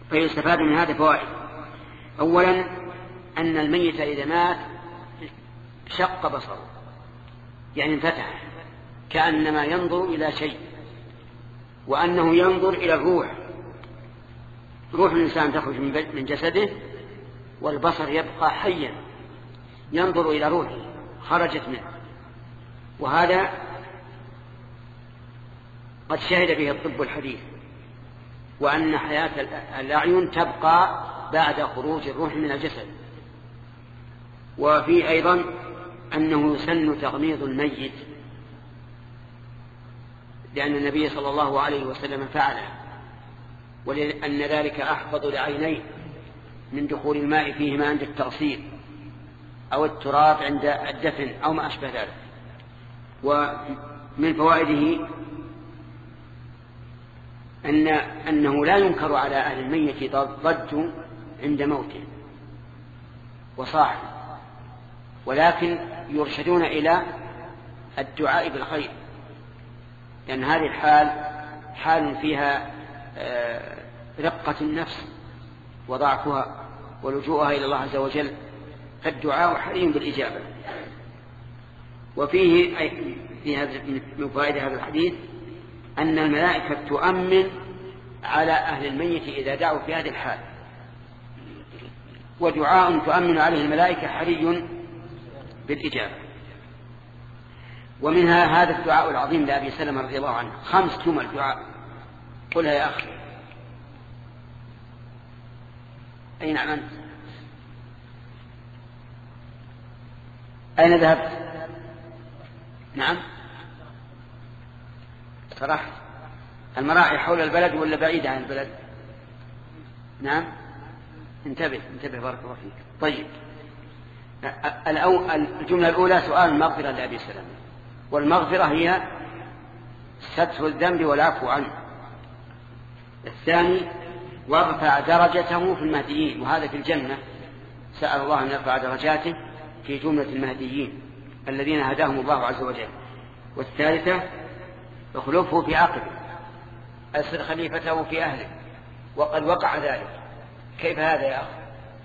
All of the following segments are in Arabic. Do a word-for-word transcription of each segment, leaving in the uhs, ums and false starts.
فيستفاد من هذا فوائد. أولا أن الميت إذا مات شق بصره، يعني انفتح كأنما ينظر إلى شيء، وأنه ينظر إلى الروح. روح الإنسان تخرج من جسده والبصر يبقى حيا ينظر إلى روحه خرجت منه، وهذا قد شهد به الطب الحديث، وأن حياة الأعين تبقى بعد خروج الروح من الجسد. وفي أيضا أنه يسن تغميض الميت، لأن النبي صلى الله عليه وسلم فعله، ولأن ذلك أحفظ لعينيه من دخول الماء فيهما عند التغسيل أو التراب عند الدفن أو ما أشبه ذلك. ومن فوائده أن أنه لا ينكر على أهل الميت ضد عند موته وصاحب، ولكن يرشدون إلى الدعاء بالخير، لأن هذه الحال حال فيها رقة النفس وضعفها ولجوءها إلى الله عز وجل، فالدعاء حري بالإجابة. وفيه في هذا من فوائد هذا الحديث أن الملائكة تؤمن على أهل الميت إذا دعوا في هذه الحال، ودعاء تؤمن عليه الملائكة حري بالإجابة. ومنها هذا الدعاء العظيم لأبي سلمة رضي الله عنه، خمس جمل دعاء قلها يا أخي. أين أنت؟ أين ذهبت؟ نعم صراحة المراعي حول البلد ولا بعيدة عن البلد؟ نعم انتبه انتبه بارك الله فيك. طيب الجملة الأولى سؤال المغفرة لأبي سلمة، والمغفرة هي ستر الذنب والعفو عنه. الثاني وارفع درجته في المهديين، وهذا في الجنة، سأل الله أن يرفع درجاته في جملة المهديين الذين هداهم الله عز وجل. والثالثة اخلفه في عقله، أسر خليفته في أهله، وقد وقع ذلك. كيف هذا يا أخي؟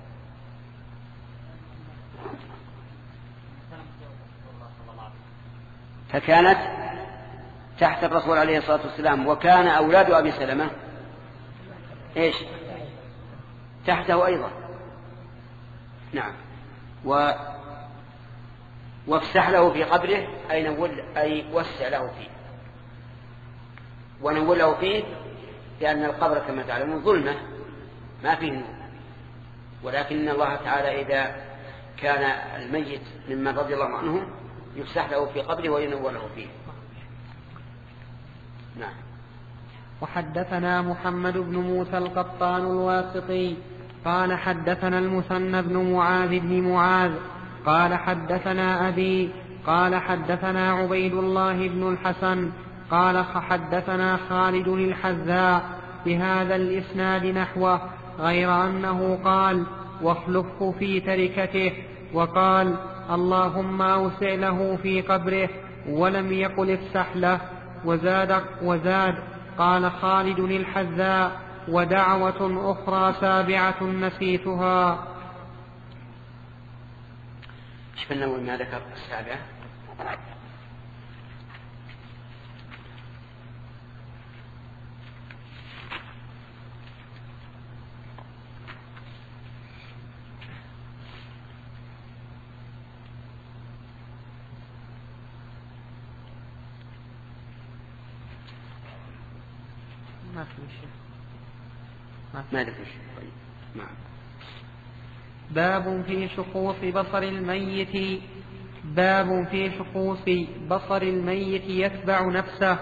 فكانت تحت الرسول عليه الصلاة والسلام، وكان أولاد أبي سلمة إيش تحته أيضا. نعم. و وافسح له في قبره أي نول أي وسع له فيه، ونول له فيه لأن القبر كما تعلمون ظلمة ما فيه نور، ولكن الله تعالى إذا كان الميت ممن رضي الله عنه يفسح له في قبره وينور له فيه. نعم. وحدثنا محمد بن موسى القطان الواسطي قال حدثنا المثنى بن معاذ بن معاذ قال حدثنا أبي قال حدثنا عبيد الله بن الحسن قال حدثنا خالد الحذاء بهذا الإسناد نحوه، غير أنه قال واخلفه في تركته، وقال اللهم أوسع له في قبره، ولم يقل افسح له. وزاد, وزاد قال خالد الحذاء ودعوة أخرى سابعة نسيتها. ايش بنقول ما ذكر السابعة؟ ما في شيء ما في شيء. طيب نعم. باب في شخوص بصر الميت باب في شخوص بصر الميت يتبع نفسه.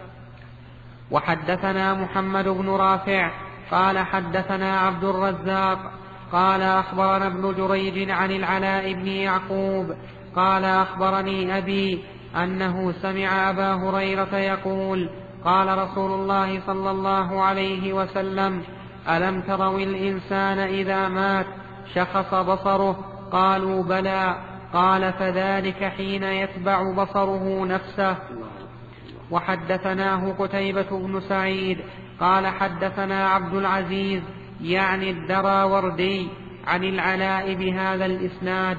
وحدثنا محمد بن رافع قال حدثنا عبد الرزاق قال أخبرنا ابن جريج عن العلاء بن يعقوب قال أخبرني أبي أنه سمع أبا هريرة يقول قال رسول الله صلى الله عليه وسلم ألم تروا الإنسان إذا مات شخص بصره؟ قالوا بلى. قال فذلك حين يتبع بصره نفسه. وحدثناه قتيبة بن سعيد قال حدثنا عبد العزيز يعني الدراوردي عن العلاء بهذا الإسناد.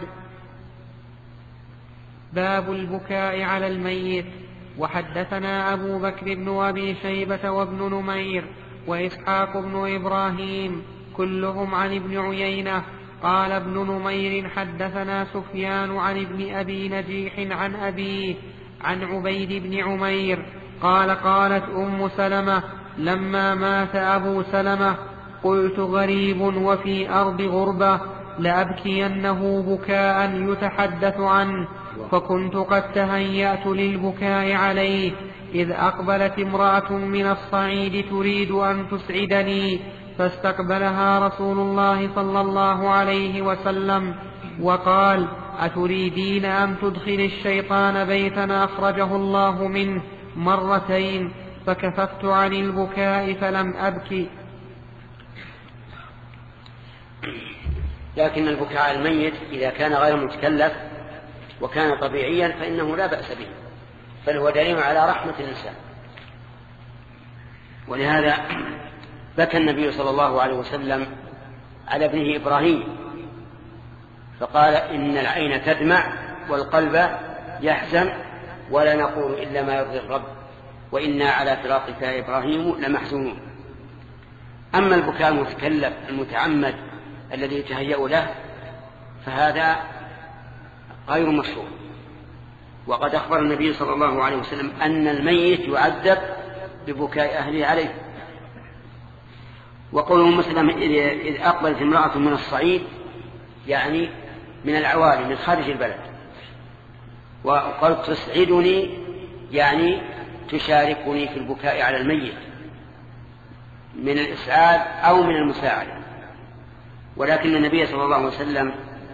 باب البكاء على الميت. وحدثنا أبو بكر بن أبي شيبة وابن نمير وإسحاق بن إبراهيم كلهم عن ابن عيينة. قال ابن نمير حدثنا سفيان عن ابن أبي نجيح عن أبيه عن عبيد بن عمير قال قالت أم سلمة لما مات أبو سلمة قلت غريب وفي أرض غربة لأبكينه بكاء يتحدث عنه، فكنت قد تهيأت للبكاء عليه إذ أقبلت امرأة من الصعيد تريد أن تسعدني، فاستقبلها رسول الله صلى الله عليه وسلم وقال أتريدين أن تدخل الشيطان بيتا أخرجه الله منه مرتين، فكففت عن البكاء فلم أبكي. لكن البكاء على الميت إذا كان غير متكلف وكان طبيعيا فإنه لا بأس به، بل هو دليل على رحمة الإنسان. ولهذا بكى النبي صلى الله عليه وسلم على ابنه إبراهيم فقال إن العين تدمع والقلب يحزن ولا نقول إلا ما يرضي الرب وإنا على فراقك يا إبراهيم لمحزونون. أما البكاء المتكلف المتعمد الذي يتهيأ له فهذا غير مشروع، وقد أخبر النبي صلى الله عليه وسلم أن الميت يعذب ببكاء أهله عليه. وقوله مسلم إذ أقبلت امرأة من الصعيد يعني من العوالي من خارج البلد، وقالت تسعدني يعني تشاركني في البكاء على الميت من الإسعاد أو من المساعدة. ولكن النبي صلى الله عليه وسلم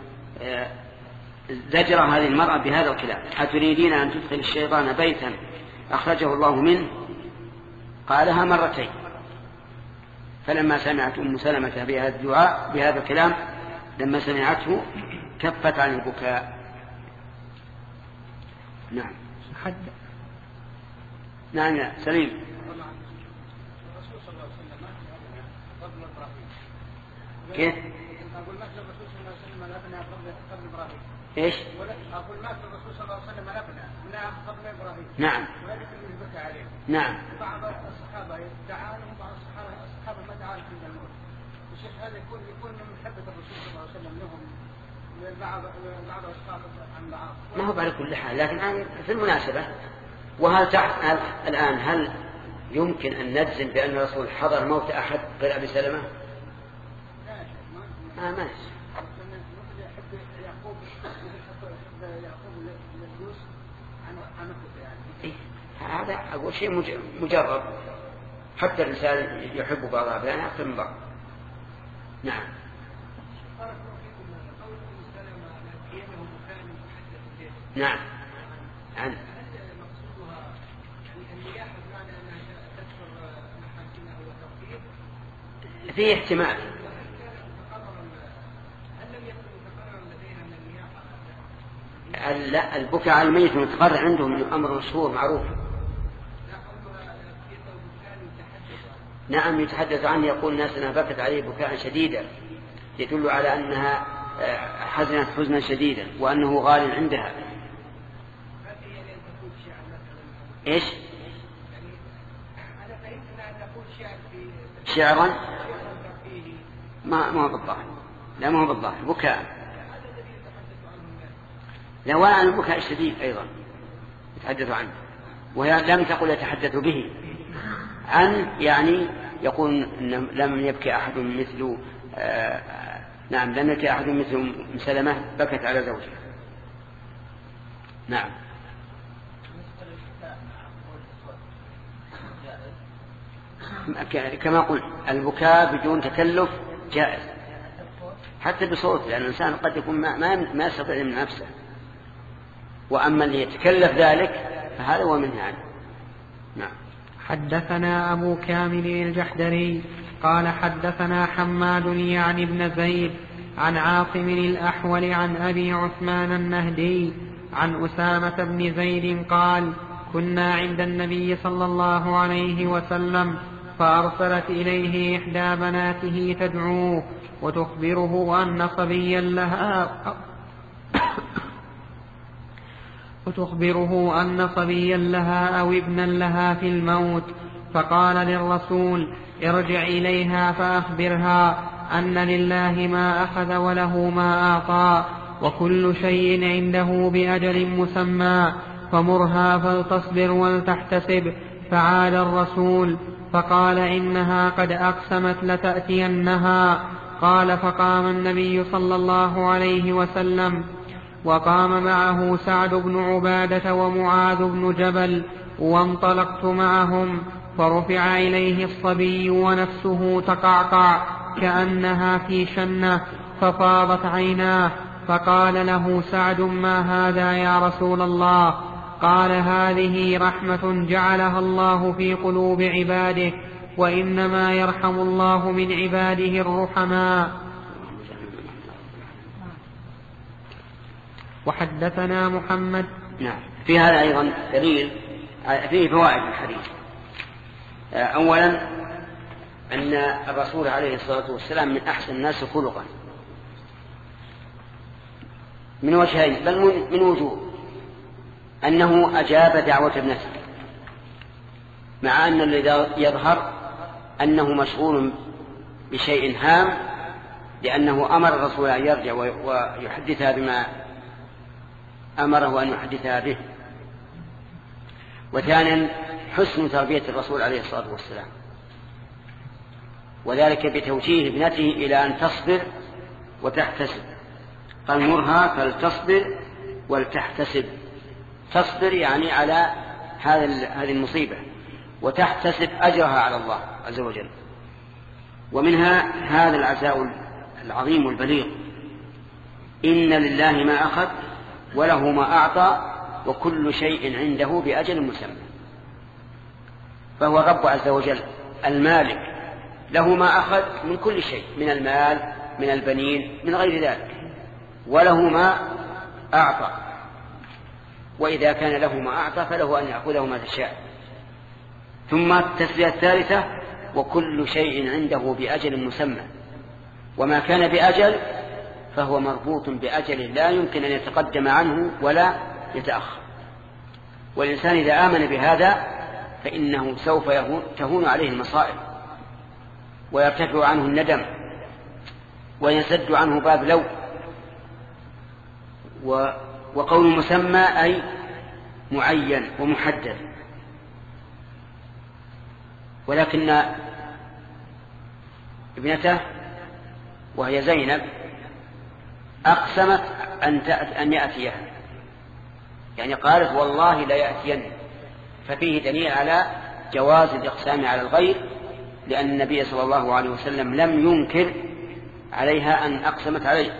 زجر هذه المرأة بهذا الكلام أتريدين أن تدخل الشيطان بيتا أخرجه الله منه، قالها مرتين. فلما سمعت أم سلمة بهذا الدعاء بهذا الكلام لما سمعته كفت عن البكاء. نعم حد نعم يا سليم. الرسول صلى الله عليه وسلم قبل إبراهيم كيف؟ أقول مات الرسول صلى الله عليه وسلم لابنا قبل إبراهيم. إيش؟ أقول مات الرسول صلى الله عليه وسلم لابنا من قبل إبراهيم. نعم. ولكن يبكى عليه. نعم. بعض الصحابة دعاهم بعض الصحابة الصحابة ما دعاهم عند الموت. الشيخ هذا يكون يكون من محبة الرسول صلى الله عليه وسلم لهم بعض بعض الصحابة عن بعض. ما هو على كل حال، لكن في المناسبة وهل تعرف الآن هل يمكن أن نجزم بأن الرسول حضر موت أحد غير أبي سلمة؟ آه ما إيه؟ هذا أقول شيء مجرد، حتى الإنسان يحب بعض أبنائه أكثر من بعض. نعم. نعم. عن فيه احتمال. لا، البكاء على الميت متقرر عندهم من أمر مشهور معروف. نعم يتحدث عنه، يقول الناس أنها بكت عليه بكاء شديدا يدل على أنها حزنت حزنا شديدا وأنه غال عندها. إيش؟ شعرا ما ما هو بالظاهر، لا ما هو بالظاهر بكاء، لا ولا عن البكاء الشديد أيضا يتحدث عنه، وهي لم تقل يتحدث به عن يعني يقول إن لم يبكي أحد مثل آه نعم لم يبكي أحد مثل سلمة بكت على زوجها. نعم. كما قلت البكاء بدون تكلف جائز حتى بصوت، لأن الإنسان قد يكون ما, ما, ما يستطيع من نفسه، وأما اللي يتكلف ذلك فهذا هو منه عنه. نعم. حدثنا أبو كامل الجحدري قال حدثنا حماد يعني ابن زيد عن عاصم الأحول عن أبي عثمان النهدي عن أسامة بن زيد قال كنا عند النبي صلى الله عليه وسلم فأرسلت إليه إحدى بناته تدعوه وتخبره أن صبيا لها وتخبره أن صبيا لها أو ابنا لها في الموت. فقال للرسول: ارجع إليها فأخبرها أن لله ما أخذ وله ما أعطى وكل شيء عنده بأجل مسمى، فمرها فلتصبر ولتحتسب. فعاد الرسول فقال: إنها قد أقسمت لتأتينها. قال: فقام النبي صلى الله عليه وسلم وقام معه سعد بن عبادة ومعاذ بن جبل، وانطلقت معهم، فرفع إليه الصبي ونفسه تقعقع كأنها في شنة، ففاضت عيناه. فقال له سعد: ما هذا يا رسول الله؟ قال: هذه رحمة جعلها الله في قلوب عباده، وإنما يرحم الله من عباده الرحماء. وحدثنا محمد. نعم. في هذا أيضا دليل فيه فوائد الحديث. أولا أن الرسول عليه الصلاة والسلام من أحسن الناس خلقا من وجهين، بل من وجوه: أنه أجاب دعوة ابنته، مع أن الذي يظهر أنه مشغول بشيء هام، لأنه أمر الرسول أن يرجع ويحدثها بما أمره أن يحدثها به. وثانيا حسن تربية الرسول عليه الصلاة والسلام، وذلك بتوجيه ابنته إلى أن تصبر وتحتسب. قال: مرها فلتصبر ولتحتسب. تصبر يعني على هذه المصيبة، وتحتسب أجرها على الله عز وجل. ومنها هذا العزاء العظيم والبليغ: إن لله ما أخذ وله ما أعطى وكل شيء عنده بأجل مسمى. فهو الرب عز وجل المالك، له ما أخذ من كل شيء، من المال، من البنين، من غير ذلك، وله ما أعطى. وإذا كان له ما أعطى فله أن يأخذه ما تشاء. ثم التسلية الثالثة: وكل شيء عنده بأجل مسمى. وما كان بأجل فهو مربوط بأجل لا يمكن أن يتقدم عنه ولا يتأخر. والإنسان إذا آمن بهذا فإنه سوف تهون عليه المصائب، ويرتفع عنه الندم، ويسد عنه باب لو. وقول مسمى أي معين ومحدد. ولكن ابنته وهي زينب أقسمت أن يأتيها، يعني قالت: والله لا يأتين. ففيه دليل على جواز الإقسام على الغير، لأن النبي صلى الله عليه وسلم لم ينكر عليها أن أقسمت عليه.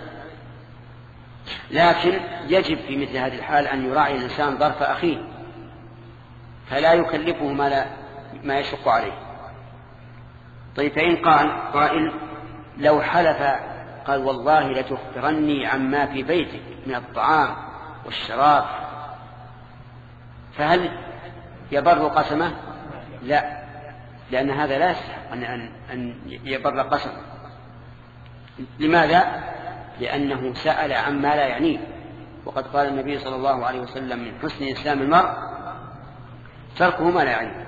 لكن يجب في مثل هذه الحال أن يراعي الإنسان ظرف أخيه، فلا يكلفه ما, لا ما يشق عليه. طيب، فإن قال قائل: لو حلف قال: والله لتخبرني عما في بيتك من الطعام والشراب، فهل يبر قسمه؟ لا، لأن هذا لا يستحق أن, أن يبر قسمه. لماذا؟ لأنه سأل عما لا يعنيه. وقد قال النبي صلى الله عليه وسلم: من حسن إسلام المرء تركه ما لا يعنيه.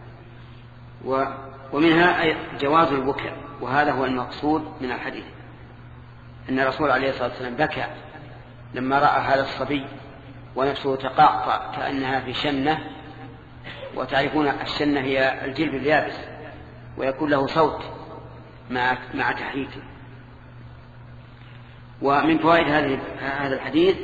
ومنها جواز البكاء، وهذا هو المقصود من الحديث، أن الرسول عليه الصلاة والسلام بكى لما رأى هذا الصبي ونفسه تقعقع كأنها في شنة. وتعرفون الشنة هي الجلد اليابس، ويكون له صوت مع مع تحريكه. ومن فوائد هذا الحديث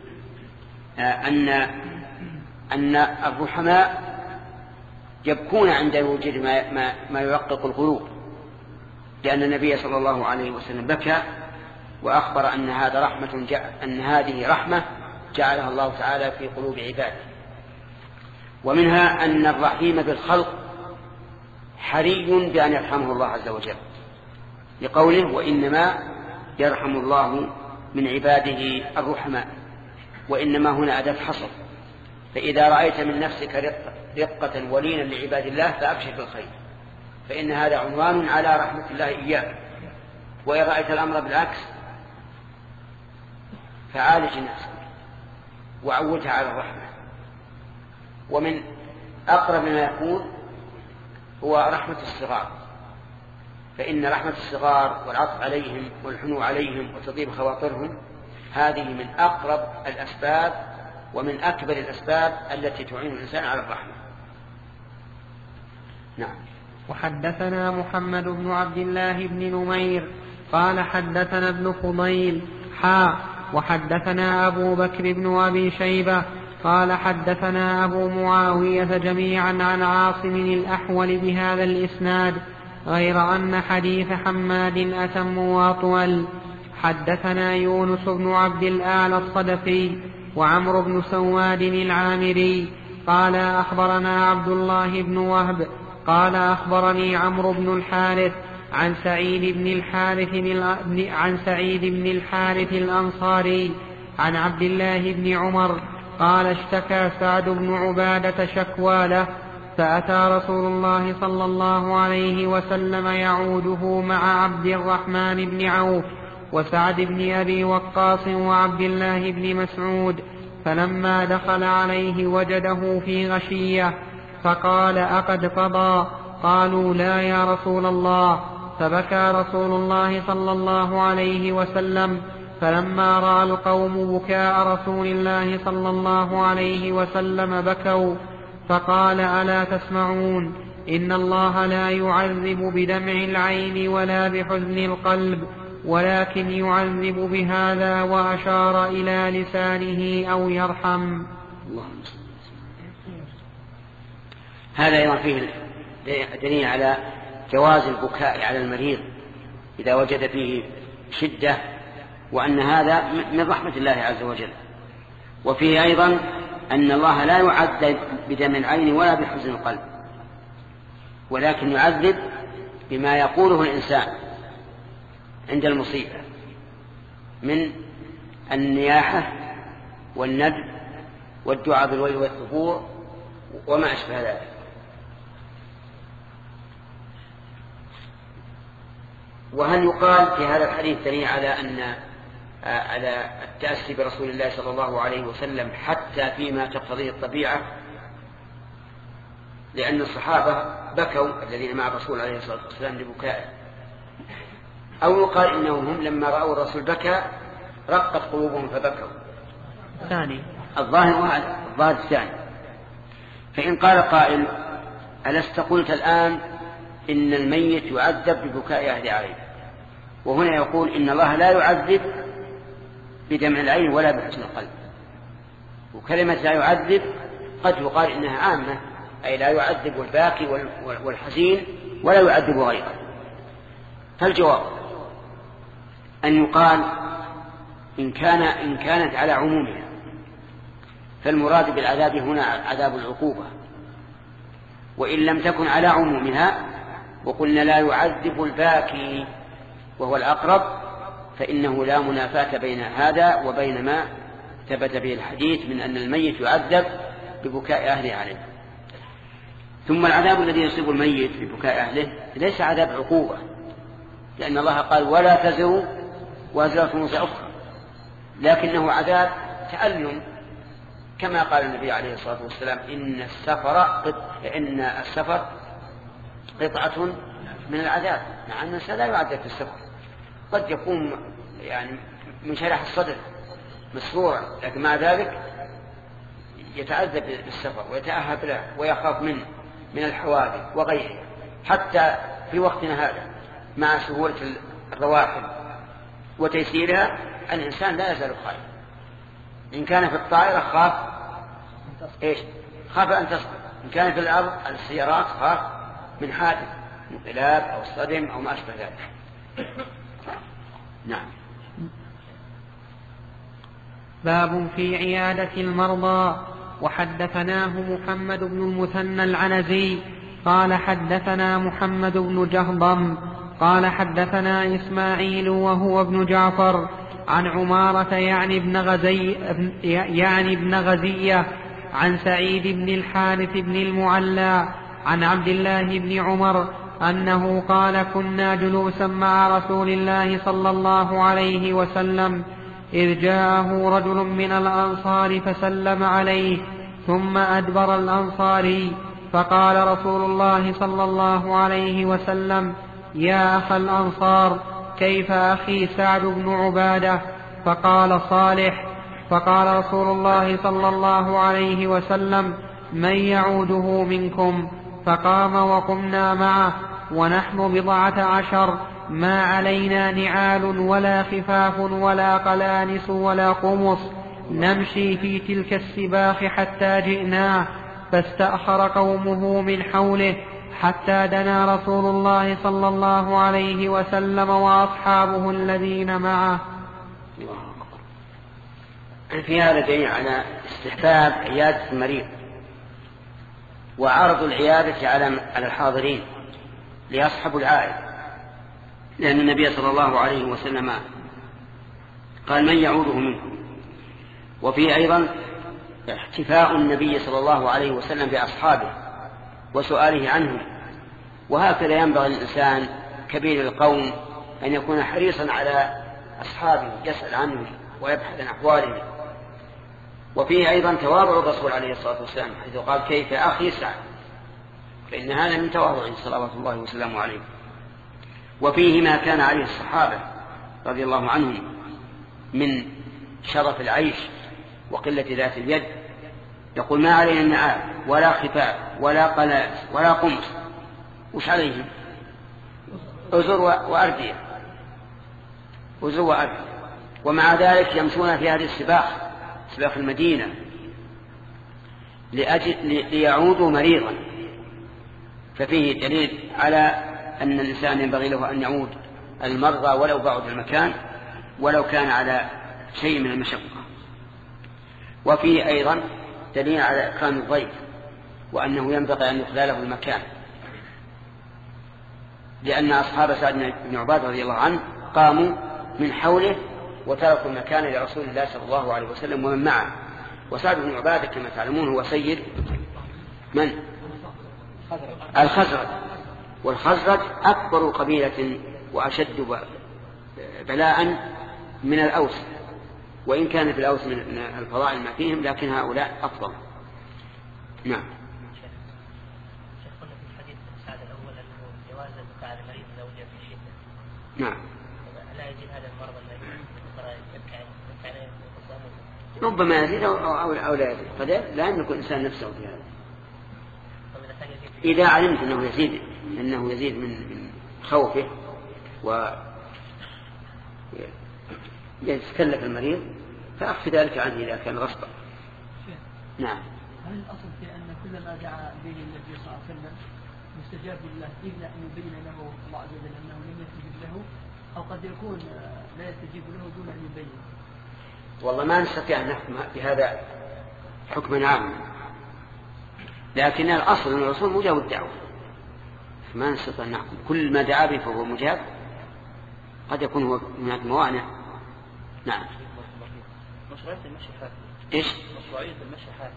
أن أن الرحماء يبكون عند وجود ما, ما, ما يرقق القلوب، لأن النبي صلى الله عليه وسلم بكى وأخبر أن هذا رحمة أن هذه رحمة جعلها الله تعالى في قلوب عباده. ومنها أن الرحيم بالخلق حري بأن يرحمه الله عز وجل، لقوله: وإنما يرحم الله من عباده الرحماء. وإنما هنا أداة حصر، فإذا رأيت من نفسك رقة ولينا لعباد الله فأبشر بالخير، فإن هذا عنوان على رحمة الله إياك. وإن رأيت الأمر بالعكس فعالج نفسك وعودها على الرحمة. ومن أقرب ما يكون هو رحمة الصغار، فإن رحمة الصغار والعطف عليهم والحنو عليهم وتطيب خواطرهم هذه من أقرب الأسباب ومن أكبر الأسباب التي تعين الإنسان على الرحمة. نعم. وحدثنا محمد بن عبد الله بن نمير قال حدثنا ابن فضيل حا وحدثنا أبو بكر بن أبي شيبة قال حدثنا أبو معاوية جميعا عن عاصم الأحول بهذا الإسناد غير أن حديث حماد أتم وأطول. حدثنا يونس بن عبد الأعلى الصدفي وعمرو بن سواد العامري قال أخبرنا عبد الله بن وهب قال أخبرني عمرو بن الحارث عن سعيد بن الحارث عن سعيد بن الحارث الأنصاري عن عبد الله بن عمر قال اشتكى سعد بن عبادة شكوى له فأتى رسول الله صلى الله عليه وسلم يعوده مع عبد الرحمن بن عوف وسعد بن أبي وقاص وعبد الله بن مسعود، فلما دخل عليه وجده في غشية فقال أقد قضى؟ قالوا لا يا رسول الله. فبكى رسول الله صلى الله عليه وسلم، فلما رأى القوم بكاء رسول الله صلى الله عليه وسلم بكوا، فقال ألا تسمعون؟ إن الله لا يعذب بدمع العين ولا بحزن القلب، ولكن يعذب بهذا، وأشار إلى لسانه أو يرحم. هذا أيضا فيه دليل على جواز البكاء على المريض إذا وجد فيه شدة، وأن هذا من رحمة الله عز وجل. وفيه أيضا أن الله لا يعذب بدمع العين ولا بحزن القلب، ولكن يعذب بما يقوله الإنسان عند المصيبة من النياحة والندب والدعاء بالويل والثبور وما أشبه ذلك. وهل يقال في هذا الحديث دليل على أن على التأسي برسول الله صلى الله عليه وسلم حتى فيما تقتضيه الطبيعة، لأن الصحابة بكوا الذين مع الرسول عليه الصلاة والسلام لبكائه، أو يقال إنهم هم لما رأوا الرسول بكى رقت قلوبهم فبكوا؟ الثاني الظاهر وهذا الظاهر الثاني. فإن قال قائل ألست قلت الآن إن الميت يعذب ببكاء أهل عليه، وهنا يقول إن الله لا يعذب بدمع العين ولا بحزن القلب، وكلمة لا يعذب قد يقال إنها عامة، أي لا يعذب الباكي والحزين ولا يعذب غيره. فالجواب أن يقال إن, كان إن كانت على عمومها فالمراد بالعذاب هنا عذاب العقوبة، وإن لم تكن على عمومها وقلنا لا يعذب الباكي وهو الأقرب فإنه لا منافاة بين هذا وبين ما ثبت به الحديث من أن الميت يعذب ببكاء أهله عليه. ثم العذاب الذي يصيب الميت ببكاء أهله ليس عذاب عقوبة، لأن الله قال ولا تزر وازرة وزر أخرى، لكنه عذاب تألم، كما قال النبي عليه الصلاة والسلام إن السفر إن السفر قطعة من العذاب، مع أن الإنسان لا يعذب في السفر، قد يكون يعني من شرح الصدر مسرورا، لكن مع ذلك يتعذب بالسفر ويتأهب له ويخاف منه من الحوادث وغيرها. حتى في وقتنا هذا مع سهولة الرواحل وتيسيرها الإنسان لا يزال خائف. إن كان في الطائرة خاف إيش؟ خاف أن تصل. إن كان في الأرض السيارات خاف من حادث انقلاب أو صدم أو ما أشبه ذلك. نعم. باب في عيادة المرضى. وحدثناه محمد بن المثنى العنزي قال حدثنا محمد بن جهضم قال حدثنا إسماعيل وهو ابن جعفر عن عمارة يعني ابن غزي يعني ابن غزية عن سعيد بن الحارث بن المعلى عن عبد الله بن عمر أنه قال كنا جلوسا مع رسول الله صلى الله عليه وسلم إذ جاءه رجل من الأنصار فسلم عليه ثم أدبر الأنصاري فقال رسول الله صلى الله عليه وسلم يا أخ الأنصار كيف أخي سعد بن عبادة؟ فقال صالح. فقال رسول الله صلى الله عليه وسلم من يعوده منكم؟ فقام وقمنا معه ونحن بضعة عشر ما علينا نعال ولا خفاف ولا قلانس ولا قمص نمشي في تلك السباخ حتى جئناه فاستأخر قومه من حوله حتى دنا رسول الله صلى الله عليه وسلم وأصحابه الذين معه. في هذا دليل على استحباب عيادة المريض وعرض العيادة على الحاضرين ليصحبوا العائد، لأن النبي صلى الله عليه وسلم قال من يعوده منكم. وفيه أيضا احتفاء النبي صلى الله عليه وسلم بأصحابه وسؤاله عنهم، وهكذا ينبغي الإنسان كبير القوم أن يكون حريصا على أصحابه يسأل عنهم ويبحث عن أحوالهم. وفيه أيضا تواضع الرسول عليه الصلاة والسلام حيث قال كيف أخي سعد، فإن هذا من تواضعه صلوات الله وسلامه عليه. وفيه ما كان عليه الصحابة رضي الله عنهم من شرف العيش وقلة ذات اليد، يقول ما علينا النعال ولا خفاف ولا قلاس ولا قمص، وش عليهم؟ أزر وأردية، أزر وأردية، ومع ذلك يمشون في هذه السباخ سباخ المدينة لأجل ليعودوا مريضا. ففيه دليل على أن الإنسان ينبغي له أن يعود المرضى ولو بعد المكان ولو كان على شيء من المشقة. وفيه أيضا دليل على إكرام الضيف وأنه ينبغي أن يخلى له المكان، لأن أصحاب سعد بن عبادة رضي الله عنه قاموا من حوله وتركوا المكان لرسول الله صلى الله عليه وسلم ومن معه. وسعد بن عبادة كما تعلمون هو سيد من؟ الخزرج، والخزرج أكبر قبيلة وأشد بلاء من الأوس، وإن كان في الأوس من الفضائل ما فيهم لكن هؤلاء أفضل. نعم. نعم. ربما يزيد أو, أو, أو لا يزيد، قد لا يملك الإنسان نفسه في هذا. إذا علمت أنه يزيد أنه يزيد من, من خوفه ويتكلف المريض فأخف ذلك عنه إذا كان غصبا. نعم. هل الأصل في أن كل ما دعا به النبي صلى الله عليه وسلم مستجاب لله إلا أن يبين له الله عز وجل أنه لم يستجب له، أو قد يكون لا يستجيب له دون أن يبين؟ والله ما نستطيع أن نحكم بهذا حكما عاما، لكن الأصل أن الرسول مجاب الدعوة، ما نستطيع أن نحكم كل ما دعا به فهو مجاب، قد يكون هو هناك موانع. نعم. مشروعية المشي حافي. إيش؟ مشروعية المشي حافي.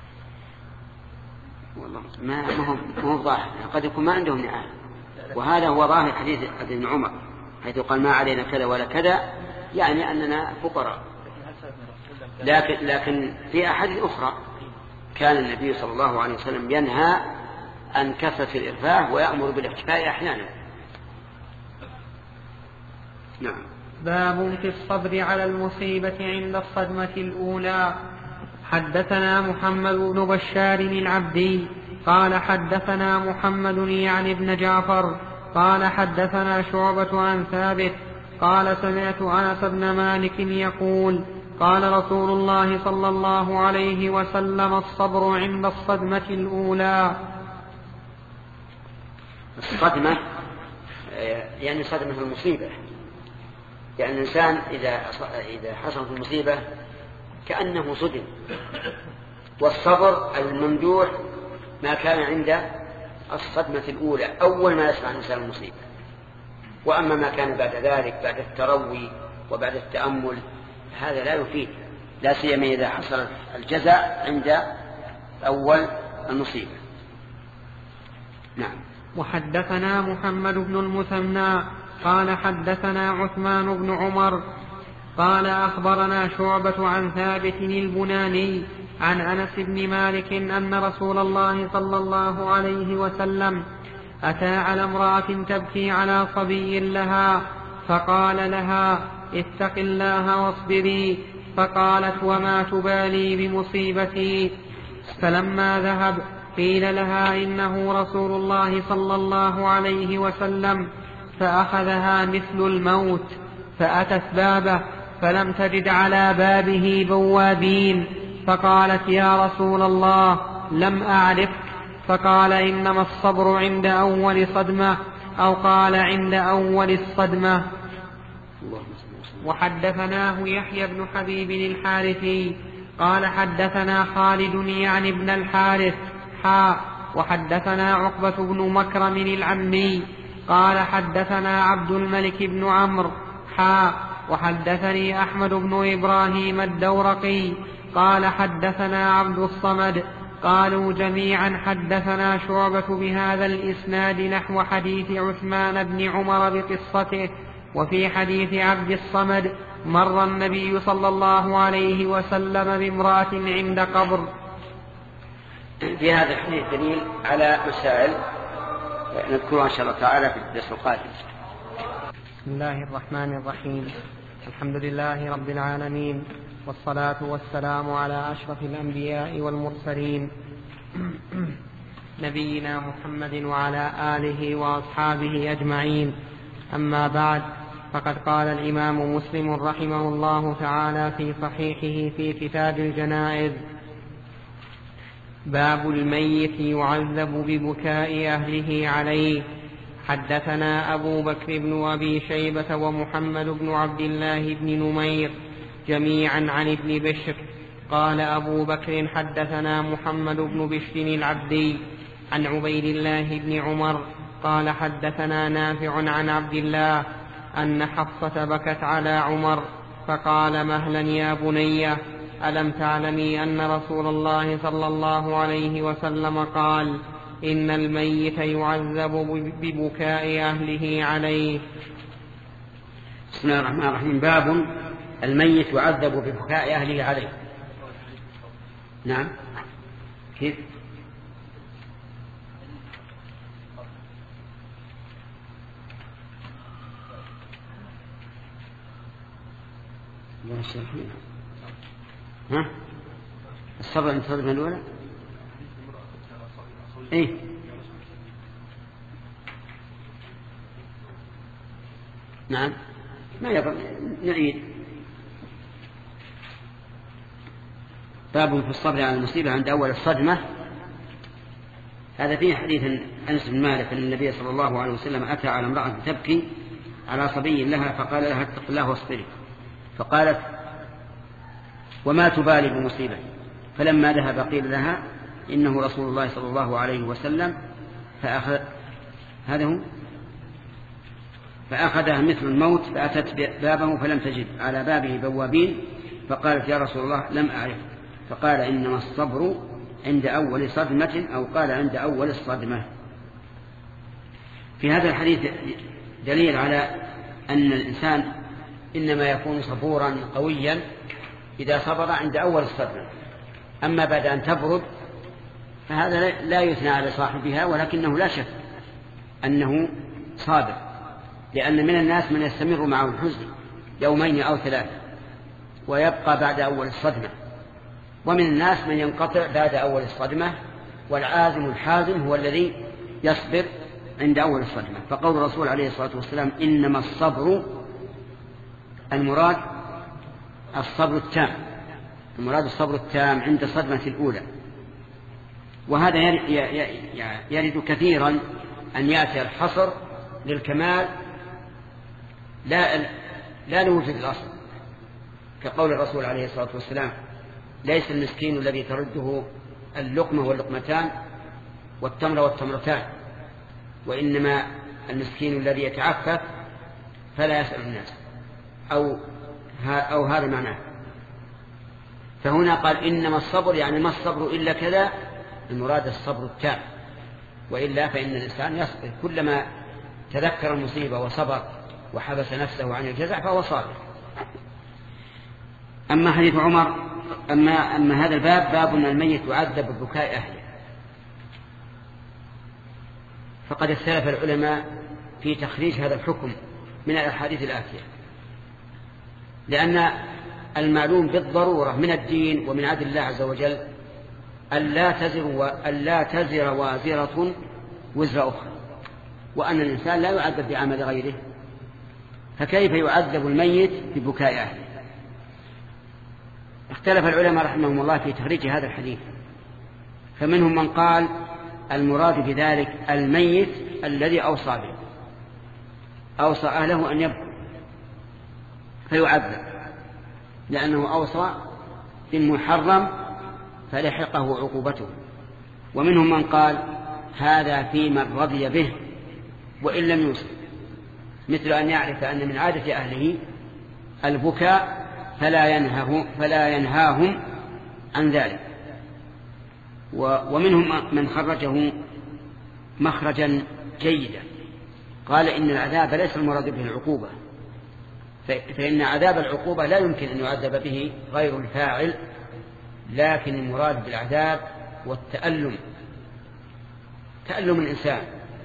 والله ما ما هو ما هو ظاهر، قد يكون ما عندهم نعال، وهذا هو ظاهر حديث ابن عمر حيث قال ما علينا كذا ولا كذا، يعني أننا فقراء. لكن لكن في أحاديث أخرى كان النبي صلى الله عليه وسلم ينهى عن كثرة الإرفاه ويأمر بالاحتفاء أحيانا. نعم. باب في الصبر على المصيبة عند الصدمة الأولى. حدثنا محمد بن بشار العبدي قال حدثنا محمد يعني بن جعفر قال حدثنا شعبة عن ثابت قال سمعت أنس بن مالك يقول قال رسول الله صلى الله عليه وسلم الصبر عند الصدمة الأولى. الصدمة يعني صدمة المصيبة، يعني الإنسان إذا إذا حصلت المصيبة كأنه صدم. والصبر الممدوح ما كان عند الصدمة الأولى أول ما يسمع الإنسان المصيبة، وأما ما كان بعد ذلك بعد التروي وبعد التأمل هذا لا يفيد، لا سيما إذا حصل الجزاء عند أول المصيبة. نعم. وحدثنا محمد بن المثنى قال حدثنا عثمان بن عمر قال أخبرنا شعبة عن ثابت البناني عن أنس بن مالك أن رسول الله صلى الله عليه وسلم أتى على امرأة تبكي على صبي لها فقال لها اتق الله واصبري، فقالت وما تبالي بمصيبتي؟ فلما ذهب قيل لها إنه رسول الله صلى الله عليه وسلم، فأخذها مثل الموت، فأتت بابه فلم تجد على بابه بوابين، فقالت يا رسول الله لم أعرفك، فقال إنما الصبر عند أول صدمة، أو قال عند أول الصدمة. وحدثناه يحيى بن حبيب الحارثي قال حدثنا خالد يعني ابن الحارث حا وحدثنا عقبة بن مكرم العمي قال حدثنا عبد الملك بن عمرو حا وحدثني أحمد بن إبراهيم الدورقي قال حدثنا عبد الصمد قالوا جميعا حدثنا شعبة بهذا الإسناد نحو حديث عثمان بن عمر بقصته. وفي حديث عبد الصمد مر النبي صلى الله عليه وسلم بامرأة عند قبر. في هذا الحديث دليل على مسائل نذكرها إن شاء الله تعالى في الدرس القادم. بسم الله الرحمن الرحيم. الحمد لله رب العالمين، والصلاة والسلام على أشرف الأنبياء والمرسلين نبينا محمد وعلى آله وأصحابه أجمعين. أما بعد، فقد قال الإمام مسلم رحمه الله تعالى في صحيحه في كتاب الجنائز: باب الميت يعذب ببكاء أهله عليه. حدثنا أبو بكر بن أبي شيبة ومحمد بن عبد الله بن نمير جميعا عن ابن بشر. قال أبو بكر حدثنا محمد بن بشر العبدي عن عبيد الله بن عمر قال حدثنا نافع عن عبد الله أن حفصة بكت على عمر فقال: مهلا يا بني، ألم تعلمي أن رسول الله صلى الله عليه وسلم قال: إن الميت يعذب ببكاء أهله عليه. بسم الله الرحمن الرحيم. باب الميت يعذب ببكاء أهله عليه. نعم، كيف؟ ها؟ الصبر عند الصدمة الأولى؟ إيه؟ نعم، ما يضر، نعيد. باب في الصبر على المصيبة عند أول الصدمة. هذا فيه حديث أنس بن مالك أن النبي صلى الله عليه وسلم أتى على امرأة تبكي على صبي لها فقال لها: اتق الله واصبري. فقالت: وما تبالي بمصيبة؟ فلما ذهب قيل لها: إنه رسول الله صلى الله عليه وسلم، فأخذ هذا هو فأخذها مثل الموت، فأتت بابه فلم تجد على بابه بوابين، فقالت: يا رسول الله لم أعرف. فقال: إنما الصبر عند أول صدمة، أو قال عند أول الصدمة. في هذا الحديث دليل على أن الإنسان إنما يكون صبورا قويا إذا صبر عند أول الصدمة، أما بعد أن تبرد فهذا لا يثنى على صاحبها، ولكنه لا شك أنه صابر، لأن من الناس من يستمر معه الحزن يومين أو ثلاثة ويبقى بعد أول الصدمة، ومن الناس من ينقطع بعد أول الصدمة، والعازم الحازم هو الذي يصبر عند أول الصدمة. فقول الرسول عليه الصلاة والسلام: إنما الصبر، المراد الصبر التام، المراد الصبر التام عند الصدمة الأولى. وهذا يرد كثيرا أن يأتي الحصر للكمال لا لا لوجود الأصل، كقول الرسول عليه الصلاة والسلام: ليس المسكين الذي ترده اللقمة واللقمتان والتمر والتمرتان، وإنما المسكين الذي يتعفف فلا يسأل الناس، أو أو هذا معناه. فهنا قال: إنما الصبر، يعني ما الصبر إلا كذا، المراد الصبر التام. وإلا فإن الإنسان يصبر، كلما تذكر المصيبة وصبر وحبس نفسه عن الجزع فهو صابر. أما حديث عمر أما, أما هذا الباب باب أن الميت يعذب ببكاء أهله، فقد اختلف العلماء في تخريج هذا الحكم من الأحاديث الآتية، لأن المعلوم بالضرورة من الدين ومن عدل الله عز وجل ألا تزر, ألا تزر وازرة وزر أخرى، وأن الإنسان لا يعذب بعمل غيره، فكيف يعذب الميت ببكاء أهله؟ اختلف العلماء رحمهم الله في تخريج هذا الحديث، فمنهم من قال المراد بذلك الميت الذي أوصى به، أوصى أهله أن يبكوا فيعذب لأنه أوصى بالمحرم فلحقه عقوبته. ومنهم من قال هذا في من رضي به وإن لم يوصي، مثل أن يعرف أن من عادة أهله البكاء فلا ينهاه فلا ينهاهم عن ذلك. ومنهم من خرجه مخرجا جيدا، قال إن العذاب ليس المراد به العقوبة، فإن عذاب العقوبة لا يمكن أن يعذب به غير الفاعل، لكن المراد بالعذاب والتألم، تألم الإنسان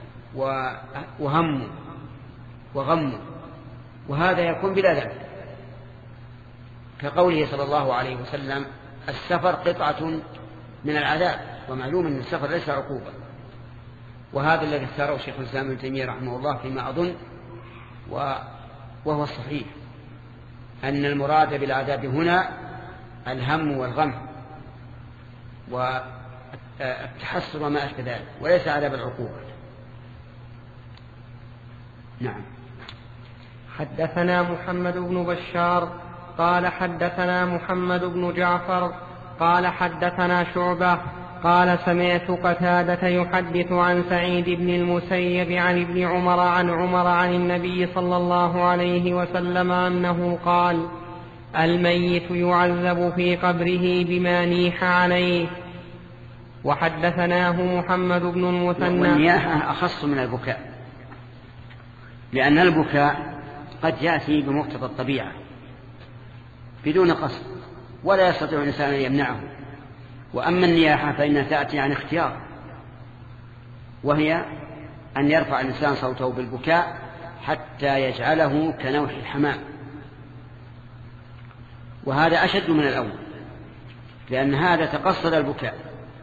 وهمه وغمه، وهذا يكون بلا ذنب، كقوله صلى الله عليه وسلم السفر قطعة من العذاب، ومعلوم أن السفر ليس عقوبة. وهذا الذي اختاره شيخ الإسلام ابن تيمية رحمه الله فيما أظن وهو الصحيح، أن المراد بالعذاب هنا الهم والغم والتحسر وما أشبه ذلك، وليس عذاب العقوبة. نعم. حدثنا محمد بن بشار قال حدثنا محمد بن جعفر قال حدثنا شعبة قال سمعت قتادة يحدث عن سعيد بن المسيب عن ابن عمر عن عمر عن النبي صلى الله عليه وسلم أنه قال الميت يعذب في قبره بما نيح عليه. وحدثناه محمد بن المثنى. والنياحة أخص من البكاء، لأن البكاء قد يأتي بمقتضى الطبيعة بدون قصد ولا يستطيع الإنسان أن يمنعه، وأما النياحة فإنها تأتي عن اختيار، وهي أن يرفع الإنسان صوته بالبكاء حتى يجعله كنوح الحمام، وهذا أشد من الأول، لأن هذا تقصد البكاء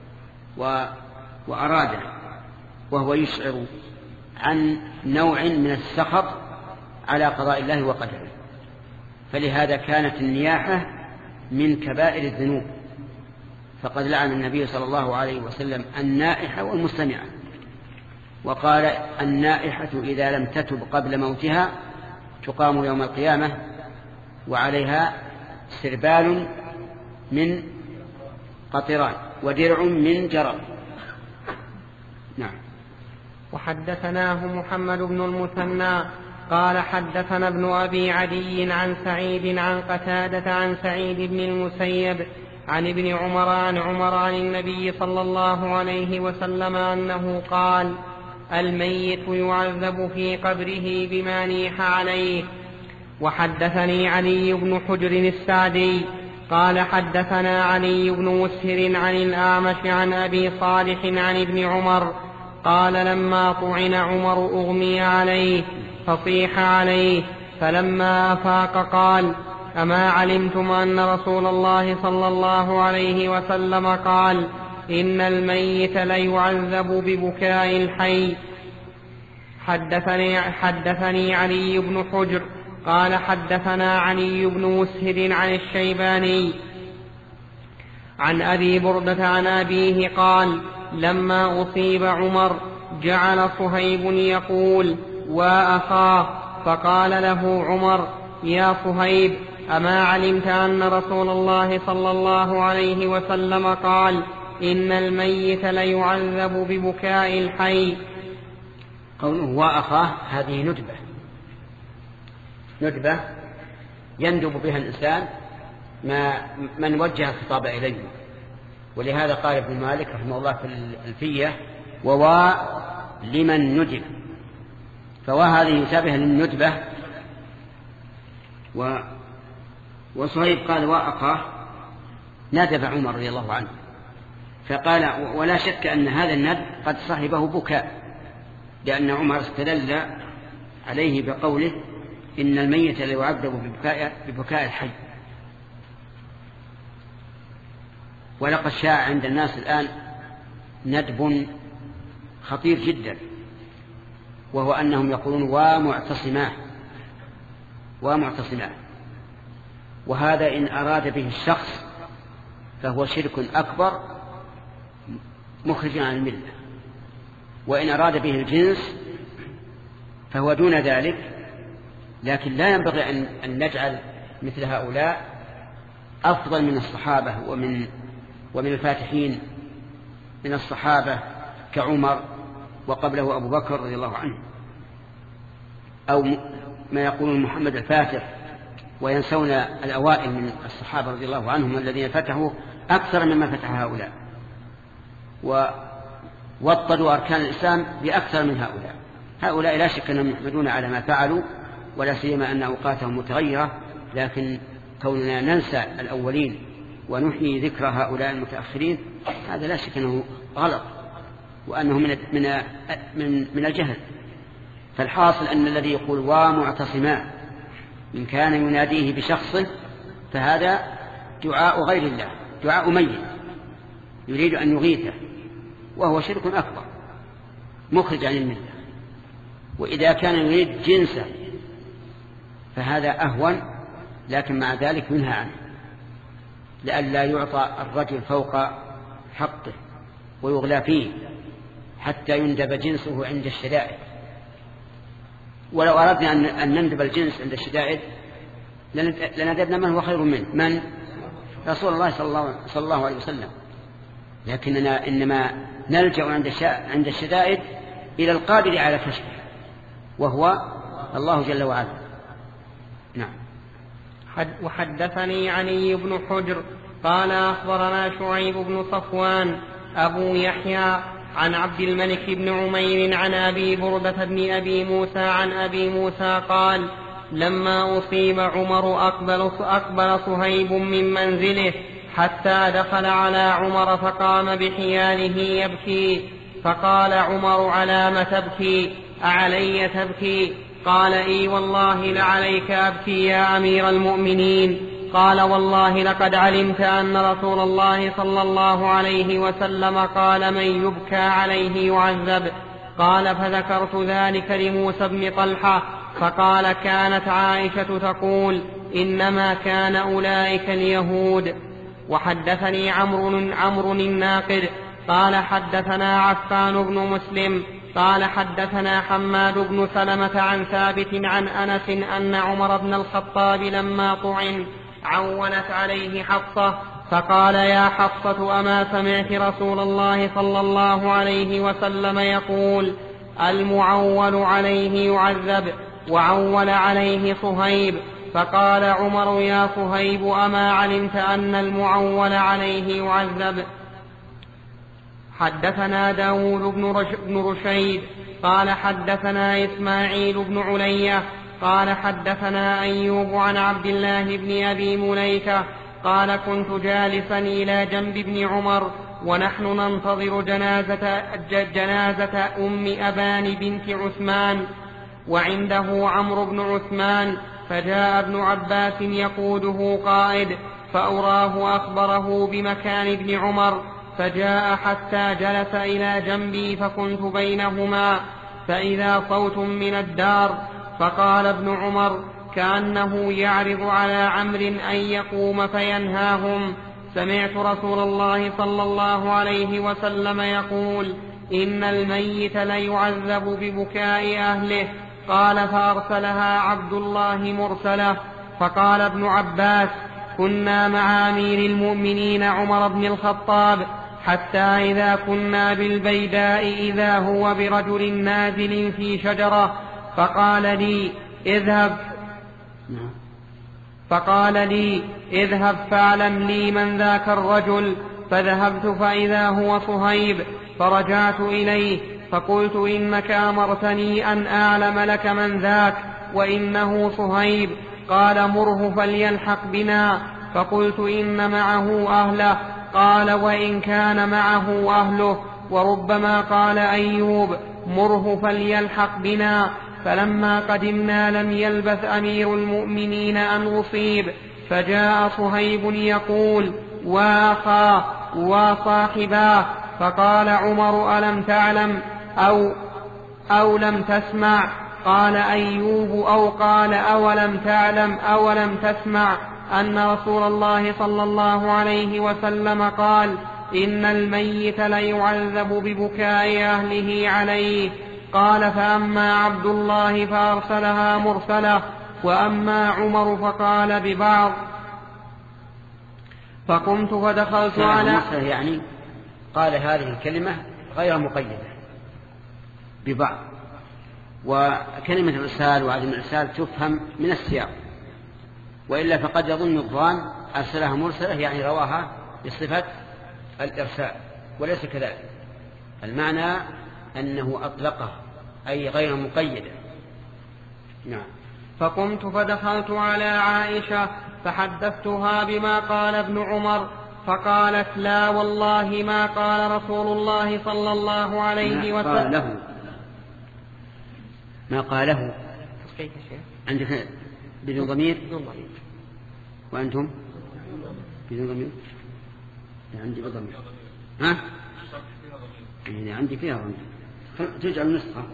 وأراده، وهو يشعر عن نوع من السخط على قضاء الله وقدره. فلهذا كانت النياحة من كبائر الذنوب، فقد لعن النبي صلى الله عليه وسلم النائحة والمستمعة، وقال النائحة إذا لم تتب قبل موتها تقام يوم القيامة وعليها سربال من قطران ودرع من جرب. نعم. وحدثناه محمد بن المثنى قال حدثنا ابن أبي عدي عن سعيد عن قتادة عن سعيد بن المسيب عن ابن عمر عن عمر عن النبي صلى الله عليه وسلم أنه قال الميت يعذب في قبره بما نيح عليه. وحدثني علي بن حجر السعدي قال حدثنا علي بن مسهر عن الأعمش عن أبي صالح عن ابن عمر قال لما طعن عمر أغمي عليه فصيح عليه، فلما أفاق قال أما علمتم أن رسول الله صلى الله عليه وسلم قال إن الميت ليعذب ببكاء الحي. حدثني, حدثني علي بن حجر قال حدثنا علي بن مسهر عن الشيباني عن أبي بردة عن أبيه قال لما أصيب عمر جعل صهيب يقول وأخاه، فقال له عمر يا صهيب أما علمت أن رسول الله صلى الله عليه وسلم قال إن الميت ليعذب ببكاء الحي. قوله وأخاه هذه ندبة، ندبة يندب بها الإنسان ما من وجه الخطاب إليه، ولهذا قال ابن مالك رحمه الله في الألفية وواء لمن ندب، فواء هذه يشابه للندبة. و وصهيب قال واء ندب عمر رضي الله عنه، فقال ولا شك أن هذا الندب قد صحبه بكاء، لأن عمر استدل عليه بقوله إن الميت لا يعذب ببكاء, ببكاء الحي. ولقد شاع عند الناس الآن ندب خطير جدا، وهو أنهم يقولون ومعتصماه ومعتصماه، وهذا إن أراد به الشخص فهو شرك أكبر مخرج عن الملة، وإن أراد به الجنس فهو دون ذلك. لكن لا ينبغي أن نجعل مثل هؤلاء أفضل من الصحابة ومن ومن الفاتحين من الصحابة كعمر وقبله أبو بكر رضي الله عنه، أو ما يقولون محمد الفاتح، وينسون الأوائل من الصحابة رضي الله عنهم الذين فتحوا أكثر مما فتح هؤلاء، ووطدوا أركان الإسلام بأكثر من هؤلاء. هؤلاء لا شك أنهم يحمدون على ما فعلوا، ولا سيما أن أوقاتهم متغيرة، لكن كوننا ننسى الأولين ونحيي ذكر هؤلاء المتأخرين هذا لا شك أنه غلط، وأنه من من من, من الجهل. فالحاصل أن الذي يقول ومعتصما إن كان يناديه بشخصه فهذا دعاء غير الله، دعاء ميت يريد أن يغيثه، وهو شرك أكبر مخرج عن الملة. وإذا كان يريد جنسه فهذا أهون، لكن مع ذلك ينهى عنه، لئلا يعطى الرجل فوق حقه ويغلى فيه حتى يندب جنسه عند الشدائد. ولو أردنا أن نندب الجنس عند الشدائد لندبنا من هو خير منه، من رسول الله صلى الله عليه وسلم، لكننا إنما نلجأ عند الشدائد إلى القادر على كشفه وهو الله جل وعلا. نعم. وحدثني علي بن حجر قال أخبرنا شعيب بن صفوان أبو يحيى عن عبد الملك بن عمير عن أبي بردة بن أبي موسى عن أبي موسى قال لما أصيب عمر أقبل, أقبل صهيب من منزله حتى دخل على عمر فقام بحياله يبكي، فقال عمر على ما تبكي؟ أعلي تبكي؟ قال إي والله لعليك أبكي يا أمير المؤمنين. قال والله لقد علمت أن رسول الله صلى الله عليه وسلم قال من يبكى عليه يعذب. قال فذكرت ذلك لموسى بن طلحة فقال كانت عائشة تقول إنما كان أولئك اليهود. وحدثني عمرو عمرو الناقد قال حدثنا عفان بن مسلم قال حدثنا حماد بن سلمة عن ثابت عن أنس أن عمر بن الخطاب لما طعن عونت عليه حفصة فقال يا حفصة أما سمعت رسول الله صلى الله عليه وسلم يقول المعول عليه يعذب وعول عليه صهيب؟ فقال عمر يا صهيب أما علمت أن المعول عليه يعذب؟ حدثنا داود بن رشيد قال حدثنا إسماعيل بن علية قال حدثنا أيوب عن عبد الله بن أبي مليكة قال كنت جالسا إلى جنب ابن عمر ونحن ننتظر جنازة, جنازة أم أبان بنت عثمان وعنده عمرو بن عثمان، فجاء ابن عباس يقوده قائد فأراه أخبره بمكان ابن عمر، فجاء حتى جلس إلى جنبي فكنت بينهما فإذا صوت من الدار، فقال ابن عمر كأنه يعرض على عمرو أن يقوم فينهاهم سمعت رسول الله صلى الله عليه وسلم يقول إن الميت ليعذب ببكاء أهله. قال فأرسلها عبد الله مرسله. فقال ابن عباس كنا مع أمير المؤمنين عمر بن الخطاب حتى إذا كنا بالبيداء إذا هو برجل نازل في شجرة فقال لي اذهب فقال لي اذهب فاعلم لي من ذاك الرجل، فذهبت فإذا هو صهيب، فرجعت إليه فقلت إنك أمرتني أن أعلم لك من ذاك وإنه صهيب. قال مره فليلحق بنا. فقلت إن معه أهله. قال وإن كان معه أهله. وربما قال أيوب مره فليلحق بنا. فلما قدمنا لم يلبث أمير المؤمنين أن أصيب، فجاء صهيب يقول وأخاه وصاحباه. فقال عمر ألم تعلم أو, أو لم تسمع؟ قال أيوب أو قال أولم تعلم أولم تسمع أن رسول الله صلى الله عليه وسلم قال إن الميت ليعذب ببكاء أهله عليه. قال فأما عبد الله فأرسلها مرسلة، وأما عمر فقال ببعض. فقمت فدخلت على يعني قال هذه الكلمة غير مقيدة ببعض، وكلمة الإرسال وعدم الإرسال تفهم من السياق، وإلا فقد يظن الظان أرسلها مرسلة يعني رواها بصفة الإرسال، وليس كذلك. المعنى أنه أطلقه أي غير مقيدة. نعم. فقمت فدخلت على عائشة فحدثتها بما قال ابن عمر، فقالت لا والله ما قال رسول الله صلى الله عليه وسلم. قال له ما قاله عندك بدون ضمير وأنتم بدون ضمير؟ عندي بضمير. ها؟ يعني عندي فيها ضمير. تجعل النسخة.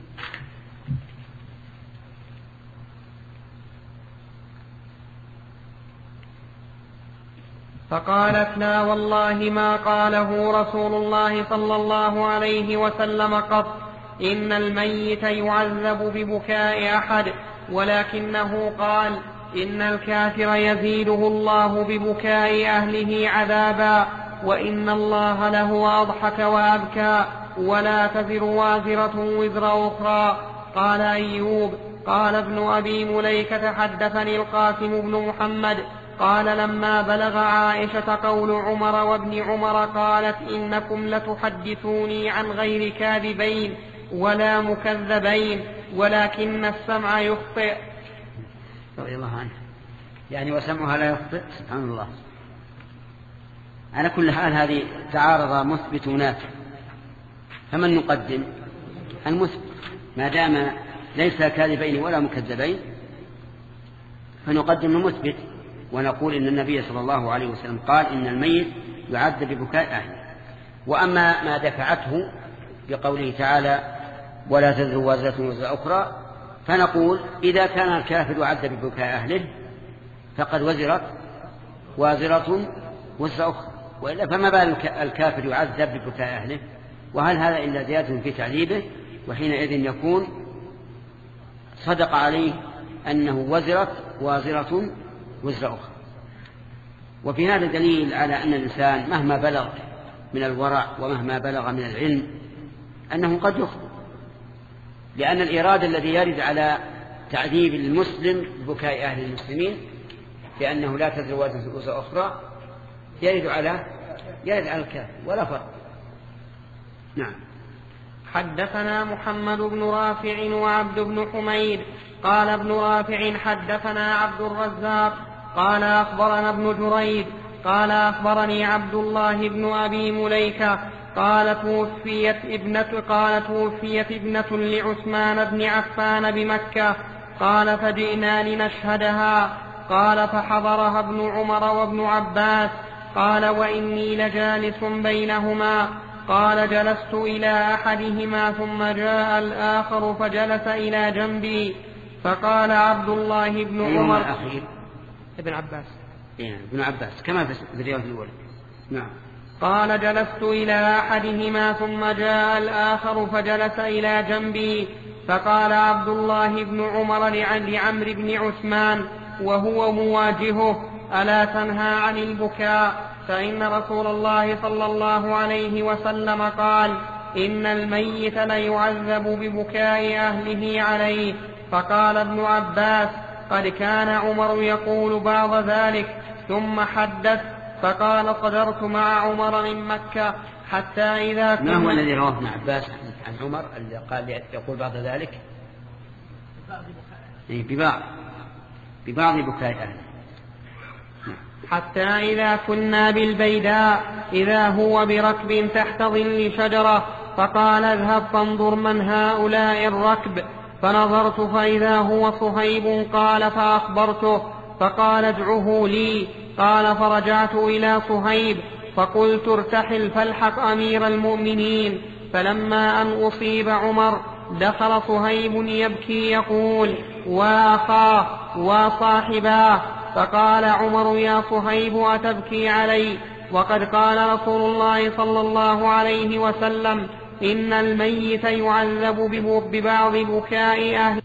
فقالت لا والله ما قاله رسول الله صلى الله عليه وسلم قط، إن الميت يعذب ببكاء أحد، ولكنه قال إن الكافر يزيده الله ببكاء أهله عذابا، وإن الله له أضحك وأبكى، ولا تزر وازرة وزر أخرى. قال أيوب قال ابن أبي مليكة حدثني القاسم بن محمد قال لما بلغ عائشة قول عمر وابن عمر قالت إنكم لتحدثوني عن غير كاذبين ولا مكذبين ولكن السمع يخطئ. رضي الله عنه. يعني وسمعها لا يخطئ. سبحان الله. على كل حال هذه تعارض مثبت ونافع، فمن نقدم؟ المثبت ما دام ليس كاذبين ولا مكذبين، فنقدم المثبت ونقول إن النبي صلى الله عليه وسلم قال إن الميت يعذب ببكاء أهله. وأما ما دفعته بقوله تعالى ولا تزر وازرة وزر أخرى، فنقول إذا كان الكافر يعذب ببكاء أهله فقد وزرت وازرة وزر أخرى، وإلا فما بال الكافر يعذب ببكاء أهله؟ وهل هذا إلا زيادة في تعذيبه؟ وحينئذ يكون صدق عليه أنه وزرت وازرة وزر أخرى. وفي هذا دليل على أن الإنسان مهما بلغ من الورع ومهما بلغ من العلم أنه قد يخطئ، لأن الإرادة الذي يرد على تعذيب المسلم ببكاء أهل المسلمين بأنه لا تزر وازرة وزر أخرى يرد على يرد على الكافر ولا فرق. نعم. حدثنا محمد بن رافع وعبد بن حميد قال ابن رافع حدثنا عبد الرزاق قال أخبرنا ابن جريج قال أخبرني عبد الله بن أبي مليكة قال توفيت ابنة قال توفيت ابنة لعثمان بن عفان بمكة، قال فجئنا لنشهدها، قال فحضرها ابن عمر وابن عباس، قال وإني لجالس بينهما، قال جلست إلى أحدهما ثم جاء الآخر فجلس إلى جنبي، فقال عبد الله بن عمر الأخير ابن عباس يعني ابن عباس كما في الرواية الأولى. نعم. قال جلست إلى أحدهما ثم جاء الآخر فجلس إلى جنبي، فقال عبد الله بن عمر لعمرو بن عثمان وهو مواجهه ألا تنهى عن البكاء، فإن رسول الله صلى الله عليه وسلم قال إن الميت ليعذب ببكاء أهله عليه. فقال ابن عباس قد كان عمر يقول بعض ذلك، ثم حدث فقال صدرت مع عمر من مكة حتى إذا كنا. ما هو الذي رواه ابن عباس عن عمر اللي قال يقول بعد ذلك ببعض ببعض بكاء أهله. حتى إذا كنا بالبيداء إذا هو بركب تحت ظل شجرة فقال اذهب فانظر من هؤلاء الركب. فنظرت فإذا هو صهيب قال فأخبرته فقال ادعه لي. قال فرجعت إلى صهيب فقلت ارتحل فالحق أمير المؤمنين. فلما أن أصيب عمر دخل صهيب يبكي يقول وأخاه وصاحباه. فقال عمر يا صهيب أتبكي علي وقد قال رسول الله صلى الله عليه وسلم إن الميت يعذب ببعض بكاء أهله.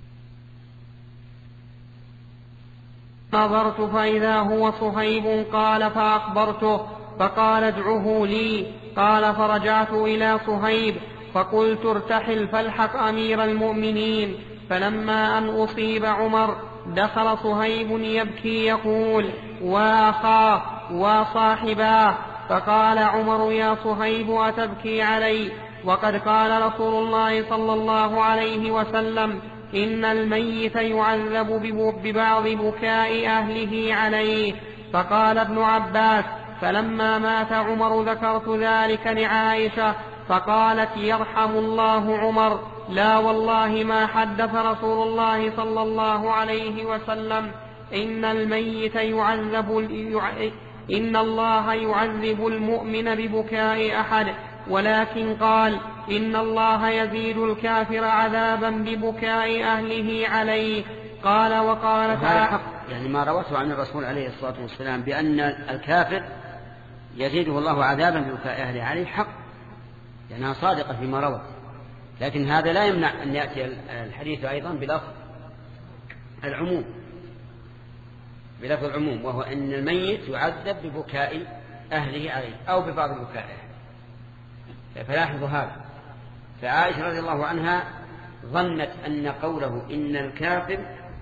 نظرت فإذا هو صهيب قال فأخبرته فقال ادعه لي. قال فرجعت إلى صهيب فقلت ارتحل فالحق أمير المؤمنين. فلما أن أصيب عمر دخل صهيب يبكي يقول وأخاه وصاحباه. فقال عمر يا صهيب أتبكي علي وقد قال رسول الله صلى الله عليه وسلم إن الميت يعذب ببعض بكاء أهله عليه. فقال ابن عباس فلما مات عمر ذكرت ذلك لعائشة فقالت يرحم الله عمر لا والله ما حدث رسول الله صلى الله عليه وسلم إن الميت يعذب إن الله يعذب المؤمن ببكاء أحد ولكن قال إن الله يزيد الكافر عذابا ببكاء أهله عليه. قال وقالت حق يعني ما روته عن الرسول عليه الصلاة والسلام بأن الكافر يزيده الله عذابا ببكاء أهله عليه حق لأنها صادقة فيما روت. لكن هذا لا يمنع أن يأتي الحديث أيضا بلفظ العموم بلفظ العموم وهو أن الميت يعذب ببكاء أهله عليه أو ببعض بكاء أهله. فلاحظوا هذا. فعائشة رضي الله عنها ظنت أن قوله إن الكافر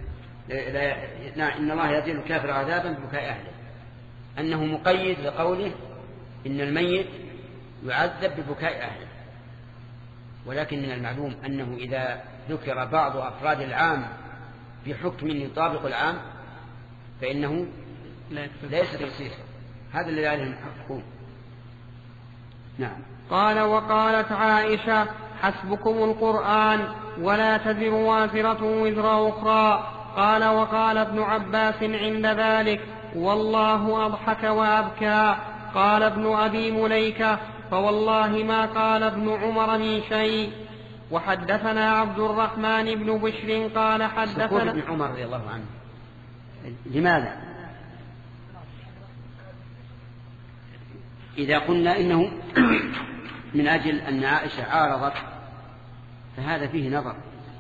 لا إن الله يزيد الكافر عذابا ببكاء أهله أنه مقيد لقوله إن الميت يعذب ببكاء أهله. ولكن من المعلوم أنه إذا ذكر بعض أفراد العام بحكم يطابق العام فإنه ليس تخصيصا. هذا الذي عليه المحققون. نعم. قال وقالت عائشة حسبكم القرآن ولا تزر وازرة وزر أخرى. قال وقال ابن عباس عند ذلك والله أضحك وأبكى. قال ابن أبي مليكة فوالله ما قال ابن عمر من شيء. وحدثنا عبد الرحمن بن بشر قال حدثنا سكوت ابن عمر رضي الله عنه لماذا؟ إذا قلنا إنه من أجل أن عائشة عارضت فهذا فيه نظر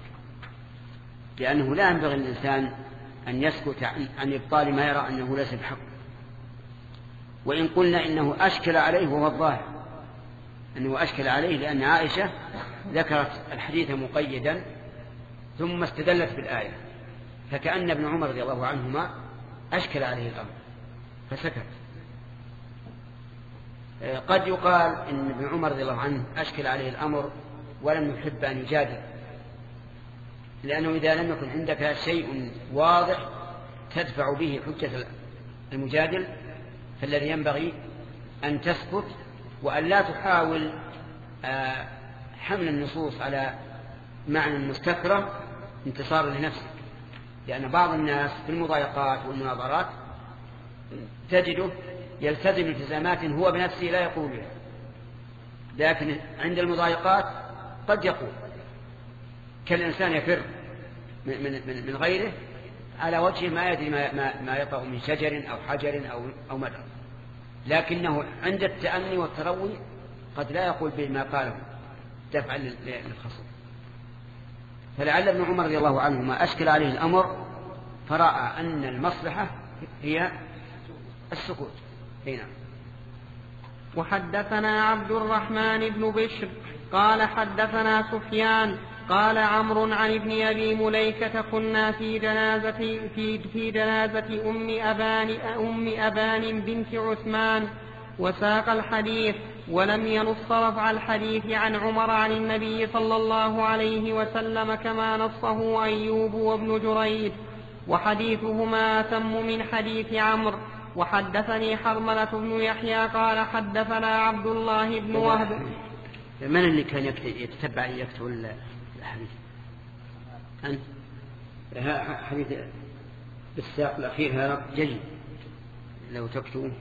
لأنه لا ينبغي الإنسان أن يسكت عن إبطال ما يرى أنه ليس بحق. وإن قلنا إنه أشكل عليه وهو الظاهر أنه أشكل عليه لأن عائشة ذكرت الحديث مقيدا ثم استدلت بالآية فكأن ابن عمر رضي الله عنهما أشكل عليه الأمر فسكت. قد يقال إن ابن عمر رضي الله عنه أشكل عليه الأمر ولم يحب أن يجادل لأنه إذا لم يكن عندك شيء واضح تدفع به حجة المجادل فالذي ينبغي أن تسكت وأن لا تحاول حمل النصوص على معنى مستكره انتصارا لنفسك. لأن بعض الناس في المضايقات والمناظرات تجده يلتزم التزامات هو بنفسه لا يقولها لكن عند المضايقات قد يقول كالإنسان يفر من, من, من غيره على وجه ما يدري ما, ما, ما يطأ من شجر أو حجر أو, أو مدر لكنه عند التأني والتروي قد لا يقول بما قاله دفعا للخصم. فلعل ابن عمر رضي الله عنه ما أشكل عليه الأمر فرأى أن المصلحة هي السكوت. هنا. وحدثنا عبد الرحمن بن بشر قال حدثنا سفيان قال عمرو عن ابن أبي مليكة كنا في جنازة في في جنازة أم أبان أم أبان بنت عثمان وساق الحديث ولم ينص رفع الحديث عن عمر عن النبي صلى الله عليه وسلم كما نصه أيوب وابن جريج، وحديثهما أتم من حديث عمرو. وحدثني حرملة بن يحيى قال حدثنا عبد الله بن وهب. من اللي كان يتتبع يكتب الحديث؟ أنت؟ حديث بالساق الأخير هذا جيد لو تكتبه.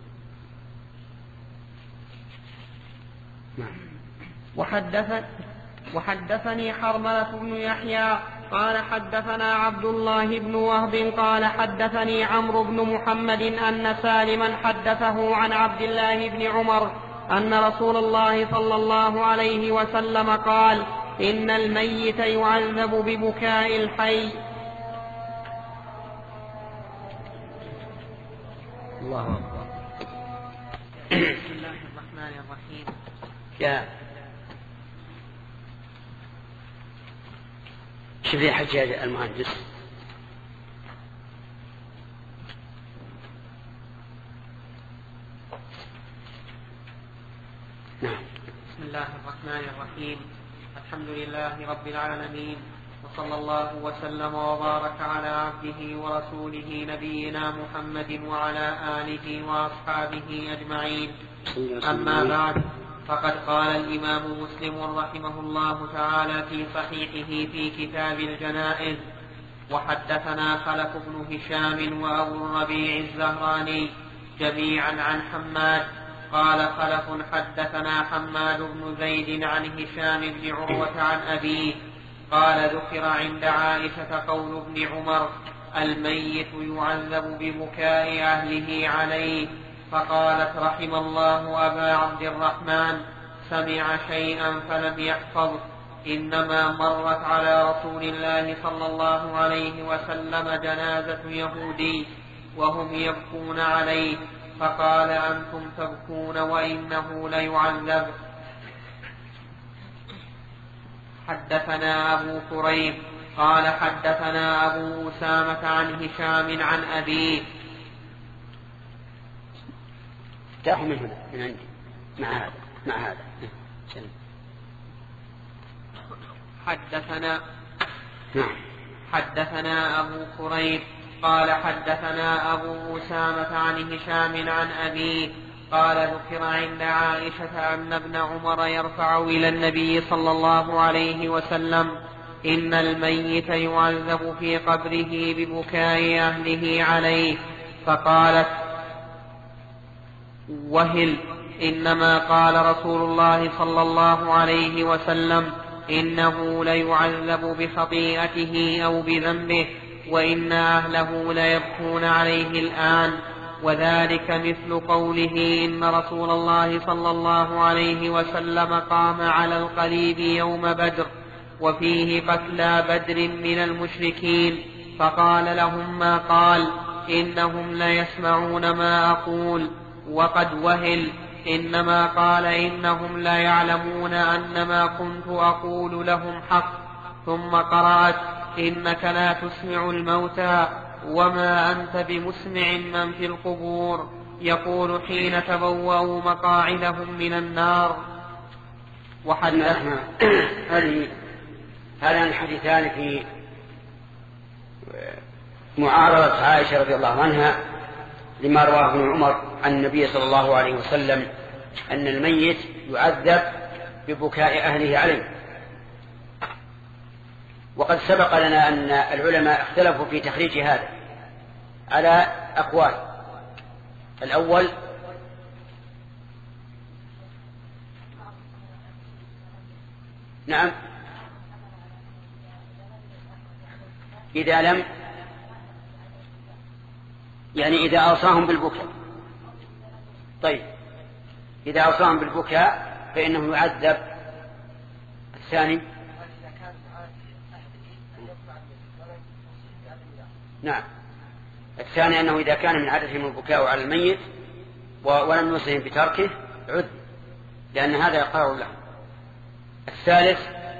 نعم. وحدث وحدثني حرملة بن يحيى قال حدثنا عبد الله بن وهب قال حدثني عمرو بن محمد أن سالما حدثه عن عبد الله بن عمر أن رسول الله صلى الله عليه وسلم قال إن الميت يعذب ببكاء الحي. الله أكبر. بسم الله الرحمن الرحيم. يا شوف لي حجاج المهندس. نعم. بسم الله الرحمن الرحيم. الحمد لله رب العالمين، وصلى الله وسلم وبارك على عبده ورسوله نبينا محمد وعلى آله وأصحابه أجمعين. أما بعد، فقد قال الإمام مسلم رحمه الله تعالى في صحيحه في كتاب الجنائز: وحدثنا خلف بن هشام وأبو الربيع الزهراني جميعا عن حماد قال خلف حدثنا حماد بن زيد عن هشام بن عروة عن أبيه قال ذكر عند عائشة قول ابن عمر: الميت يعذب ببكاء أهله عليه، فقالت: رحم الله أبا عبد الرحمن، سمع شيئا فلم يحفظ، إنما مرت على رسول الله صلى الله عليه وسلم جنازة يهودي وهم يبكون عليه، فقال: أنتم تبكون وإنه ليعذب. حدثنا أبو كريب قال حدثنا أبو أسامة عن هشام عن أبيه. تأخذ من هنا من عندي مع هذا مع هذا حدثنا نعم. حدثنا أبو كريب قال حدثنا أبو أسامة عن هشام عن أبيه قال ذكر عند عائشة أن ابن عمر يرفع إلى النبي صلى الله عليه وسلم: إن الميت يعذب في قبره ببكاء أهله عليه، فقالت: وهل، إنما قال رسول الله صلى الله عليه وسلم: إنه ليعذب بخطيئته أو بذنبه، وإن أهله ليبكون عليه الآن. وذلك مثل قوله: إن رسول الله صلى الله عليه وسلم قام على القليب يوم بدر وفيه قتلى بدر من المشركين، فقال لهم ما قال: إنهم ليسمعون ما أقول. وقد وهل، إنما قال: إنهم لا يعلمون أن ما كنت أقول لهم حق. ثم قرأت: إنك لا تسمع الموتى وما أنت بمسمع من في القبور، يقول حين تبوأوا مقاعدهم من النار. وحدثنا هذه هذان الحديثان في معارضة عائشة رضي الله عنها لما رواه ابن عمر عن النبي صلى الله عليه وسلم أن الميت يعذب ببكاء أهله عليه. وقد سبق لنا أن العلماء اختلفوا في تخريج هذا على أقوال. الأول: نعم، إذا لم يعني إذا أوصاهم بالبكاء. طيب، إذا أوصاهم بالبكاء فإنه يعذب. الثاني: نعم، الثاني أنه إذا كان من عادتهم البكاء على الميت ولم يوصهم بتركه عذب، لأن هذا يقرر له. الثالث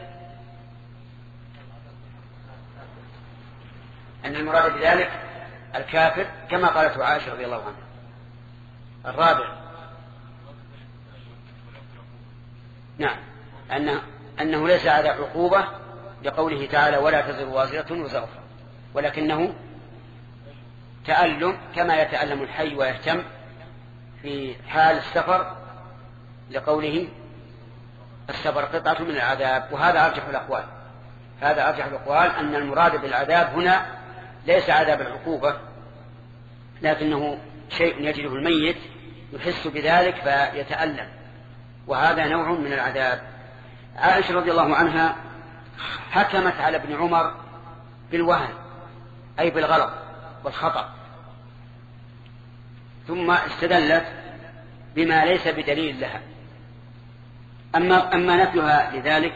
أن المراد بذلك الكافر كما قالت عائشة رضي الله عنها. الرابع: نعم، أنه, أنه ليس على عقوبة لقوله تعالى ولا تزر وازرة وزر أخرى، ولكنه تألم كما يتألم الحي ويهتم في حال السفر لقوله السفر قطعة من العذاب. وهذا أرجح الأقوال، هذا أرجح الأقوال أن المراد بالعذاب هنا ليس عذاب العقوبة، لكنه شيء يجده الميت يحس بذلك فيتألم، وهذا نوع من العذاب. عائشة رضي الله عنها حكمت على ابن عمر بالوهن أي بالغلط والخطأ، ثم استدلت بما ليس بدليل لها. أما, أما نفيها لذلك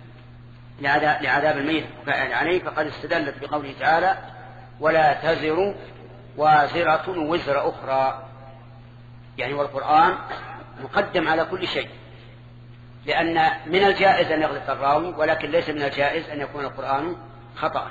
لعذاب الميت الفاعل عليه فقد استدلت بقوله تعالى ولا تزر وازرة وزر أخرى، يعني والقرآن مقدم على كل شيء، لأن من الجائز أن يغلط الراوي، ولكن ليس من الجائز أن يكون القرآن خطأ.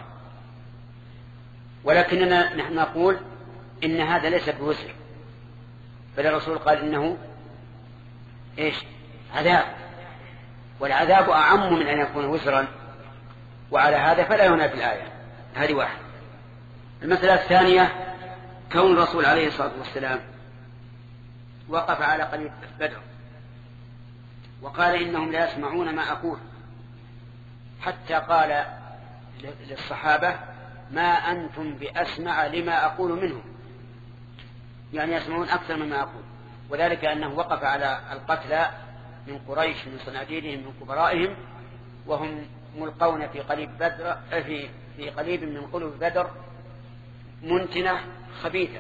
ولكننا نحن نقول إن هذا ليس بوزر، بل الرسول قال إنه إيش؟ عذاب، والعذاب أعم من أن يكون وزرا، وعلى هذا فلا ينافي الآية. هذه واحد. المسألة الثانية كون الرسول عليه الصلاة والسلام وقف على قليب بدر وقال إنهم لا يسمعون ما أقول، حتى قال للصحابة ما أنتم بأسمع لما أقول منهم، يعني يسمعون أكثر مما أقول. وذلك أنه وقف على القتلى من قريش من صناديدهم من كبرائهم، وهم ملقون في قليب بدر في في قليب من قلوب بدر منتنة خبيثة،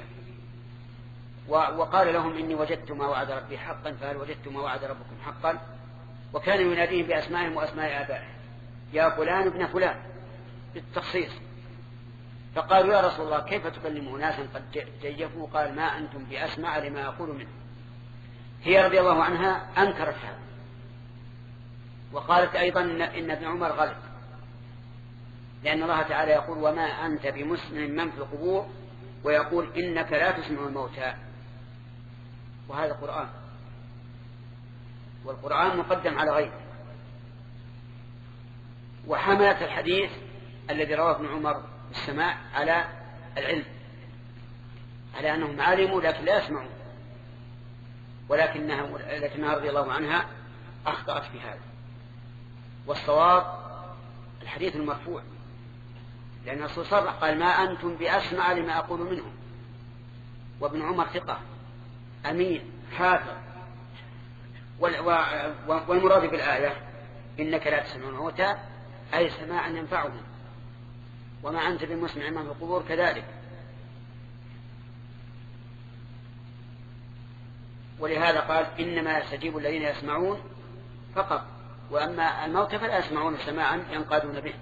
وقال لهم إني وجدت ما وعد ربي حقا فهل وجدت ما وعد ربكم حقا، وكان يناديهم بأسمائهم وأسماء آبائهم يا فلان ابن فلان بالتخصيص. فقالوا يا رسول الله كيف تكلمه ناسا قد جيفوا؟ قال ما أنتم بأسمع لما أقول منه. هي رضي الله عنها أنكرت هذا، وقالت أيضا إن ابن عمر غلط، لأن الله تعالى يقول وما أنت بمسمع من في القبور، ويقول إنك لا تسمع الموتى، وهذا القرآن، والقرآن مقدم على غيره. وحملت الحديث الذي رواه ابن عمر بالسماع على العلم، على أنهم علموا لكن لا يسمعون، ولكنها, لكنها رضي الله عنها أخطأت في هذا. والصواب الحديث المرفوع، لأن الرسول صرح قال ما أنتم بأسمع لما أقول منهم، وابن عمر ثقة أمين حافظ. والمراد بالآية إنك لا تسمع الموتى أي سماعا ينفعهم، وما أنت بمسمع من في القبور كذلك. ولهذا قال إنما يستجيب الذين يسمعون فقط، وأما الموتى فلا يسمعون سماعا ينقادون به.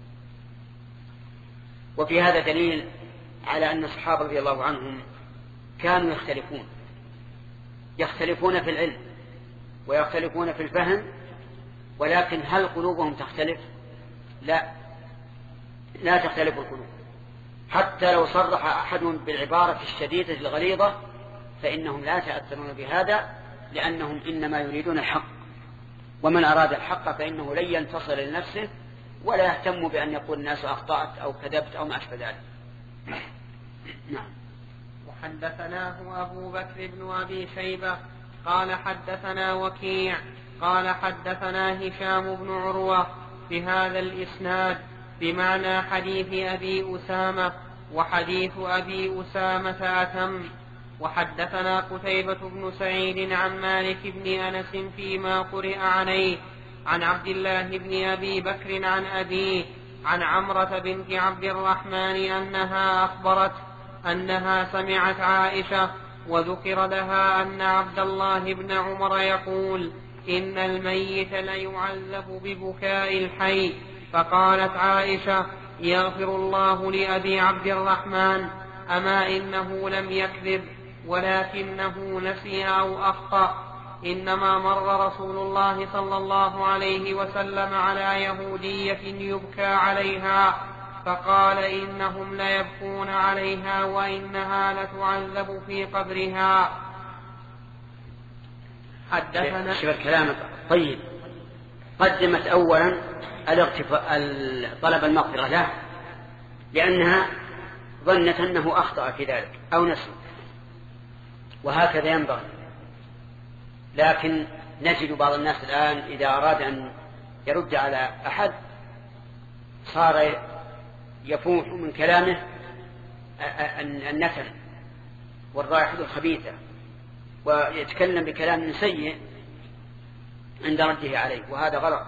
وفي هذا دليل على أن الصحابة رضي الله عنهم كانوا يختلفون يختلفون في العلم ويختلفون في الفهم، ولكن هل قلوبهم تختلف؟ لا، لا تختلف القلوب. حتى لو صرح أحدهم بالعبارة الشديدة الغليظة فإنهم لا يتأثرون بهذا، لأنهم إنما يريدون الحق، ومن أراد الحق فإنه لن ينتصر لنفسه ولا يهتم بأن يقول الناس أخطأت أو كذبت أو ما أشبه ذلك. نعم. وحدثناه أبو بكر بن أبي شيبة قال حدثنا وكيع قال حدثنا هشام بن عروة بهذا الإسناد بمعنى حديث أبي أسامة، وحديث أبي أسامة أتم. وحدثنا قتيبة بن سعيد عن مالك بن أنس فيما قرئ عليه عن عبد الله بن أبي بكر عن أبيه عن عمرة بنت عبد الرحمن أنها أخبرت أنها سمعت عائشة وذكر لها أن عبد الله بن عمر يقول إن الميت ليعذب ببكاء الحي، فقالت عائشة يغفر الله لأبي عبد الرحمن، أما إنه لم يكذب ولكنه نسي أو أخطأ، إنما مر رسول الله صلى الله عليه وسلم على يهودية يبكى عليها فقال إنهم ليبكون عليها وإنها لتعذب في قبرها. حدثنا شوف كلامك طيب، قدمت أولا طلب المغفرة له لأنها ظنت أنه أخطأ في ذلك أو نسي، وهكذا ينبغي. لكن نجد بعض الناس الآن إذا أراد أن يرد على أحد صار يفوح من كلامه النتن والرائحة الخبيثة، ويتكلم بكلام سيء عند رده عليه، وهذا غلط.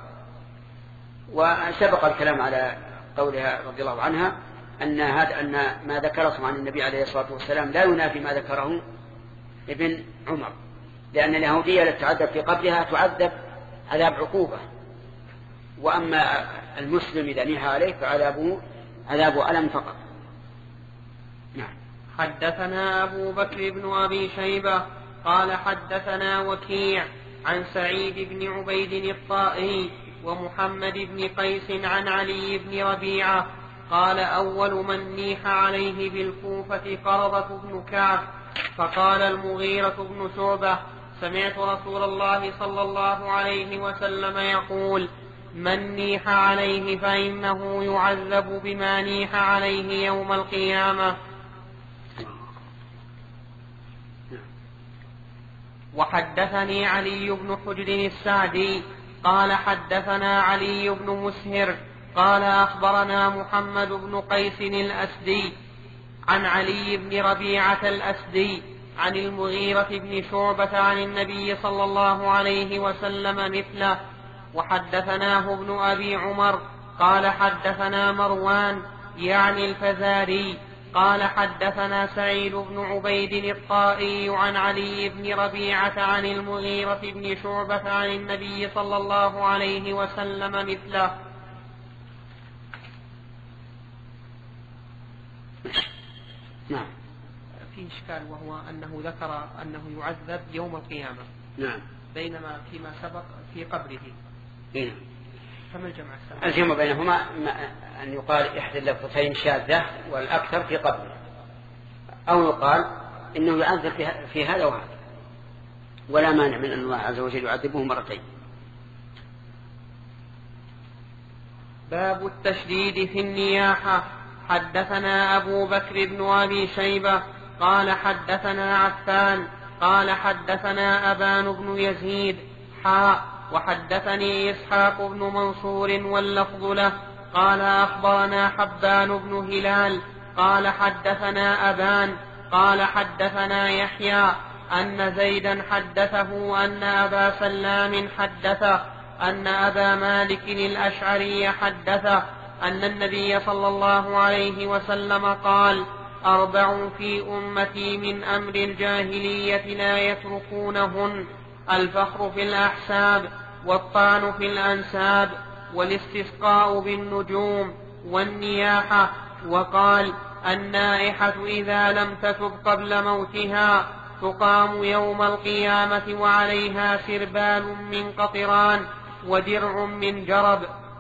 وسبق الكلام على قولها رضي الله عنها أن هذا أن ما ذكره عن النبي عليه الصلاة والسلام لا ينافي ما ذكره ابن عمر، لأن اليهودية التي تعذب في قبرها تعذب عذاب عقوبة، وأما المسلم إذا نيح عليه فعذابه عذاب ألم فقط. نعم. حدثنا أبو بكر بن أبي شيبة قال حدثنا وكيع عن سعيد بن عبيد الطائي ومحمد بن قيس عن علي بن ربيعة قال أول من نيح عليه بالكوفة قرظة بن كعب، فقال المغيرة بن شعبة سمعت رسول الله صلى الله عليه وسلم يقول من نيح عليه فإنه يعذب بما نيح عليه يوم القيامة. وحدثني علي بن حجر السعدي قال حدثنا علي بن مسهر قال أخبرنا محمد بن قيس الأسدي عن علي بن ربيعة الأسدي عن المغيرة بن شعبة عن النبي صلى الله عليه وسلم مثله. وحدثناه ابن أبي عمر قال حدثنا مروان يعني الفزاري قال حدثنا سعيد بن عبيد الطائي عن علي بن ربيعة عن المغيرة بن شعبة عن النبي صلى الله عليه وسلم مثله. نعم. في إشكال وهو أنه ذكر أنه يعذب يوم القيامة. نعم. بينما فيما سبق في قبره. نعم. فما الجمع السبب؟ الجمع بينهما أن يقال إحدى اللفظتين شاذة والأكثر في قبره، أو يقال إنه يعذب في هذا وهذا، ولا مانع من أن الله عز وجل يعذبه مرتين. باب التشديد في النياحة. حدثنا أبو بكر بن أبي شيبة قال حدثنا عفان قال حدثنا أبان بن يزيد حاء وحدثني إسحاق بن منصور واللفظ له قال أخبرنا حبان بن هلال قال حدثنا أبان قال حدثنا يحيى أن زيدا حدثه أن أبا سلام حدثه أن أبا مالك الأشعري حدثه أن النبي صلى الله عليه وسلم قال أربع في أمتي من أمر الجاهلية لا يتركونهن: الفخر في الأحساب، والطعن في الأنساب، والاستسقاء بالنجوم، والنياحة. وقال: النائحة إذا لم تتب قبل موتها تقام يوم القيامة وعليها سربال من قطران ودرع من جرب.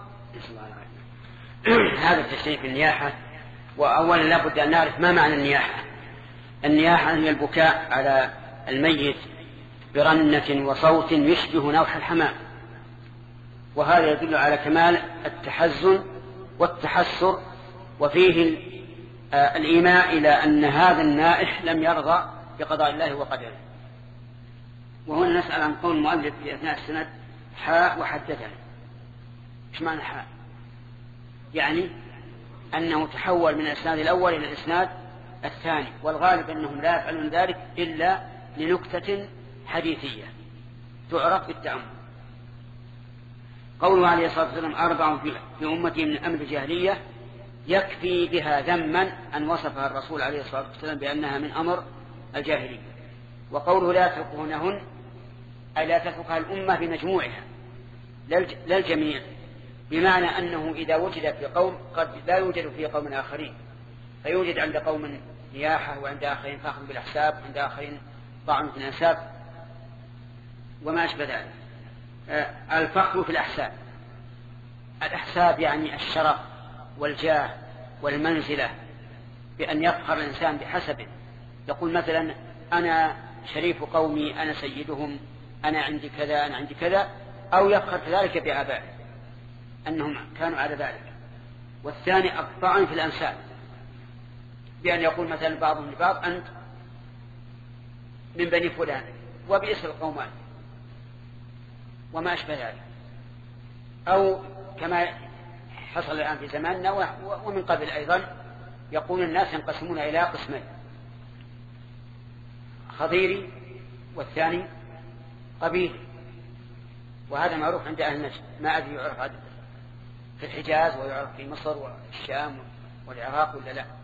هذا التشريف في النياحة. وأولا لابد أن نعرف ما معنى النياحة. النياحة هي البكاء على الميت برنة وصوت يشبه نوح الحمام، وهذا يدل على كمال التحزن والتحسر، وفيه الإيماء إلى أن هذا النائح لم يرضى بقضاء الله وقدره. وهنا نسأل عن قول المؤلف في أثناء السند: حاء وحدثنا. إيش معنى حاء؟ يعني أنه تحول من الإسناد الأول إلى الإسناد الثاني، والغالب أنهم لا يفعلون ذلك إلا لنكتة حديثية تعرف بالتأمل. قوله عليه الصلاة والسلام: أربع في أمتي من أمر الجاهلية، يكفي بها ذما أن وصفها الرسول عليه الصلاة والسلام بأنها من أمر الجاهلية. وقوله لا يتركونهن أي لا تتركها الأمة بمجموعها لا الجميع، بمعنى أنه إذا وجد في قوم قد لا يوجد في قوم آخرين، فيوجد عند قوم نياحة، وعند آخرين فخر بالأحساب، وعند آخرين طعن في الأنساب وما أشبه ذلك. الفخر في الأحساب، الأحساب يعني الشرف والجاه والمنزلة، بأن يفخر الإنسان بحسبه، يقول مثلا: أنا شريف قومي، أنا سيدهم، أنا عندي كذا، أنا عندي كذا، أو يفخر كذلك بآبائه أنهم كانوا على ذلك. والثاني الطعن في الأنساب بأن يقول مثلا بعضهم لبعض أنت من بني فلان وبئس القومان وما أشبه ذلك. أو كما حصل الآن في زماننا ومن قبل أيضا يقول الناس ينقسمون إلى قسمين: خضيري والثاني قبيلي. وهذا معروف عند أهل نجد، ما أدري يعرف في الحجاز ويعرف في مصر والشام والعراق ولا لا؟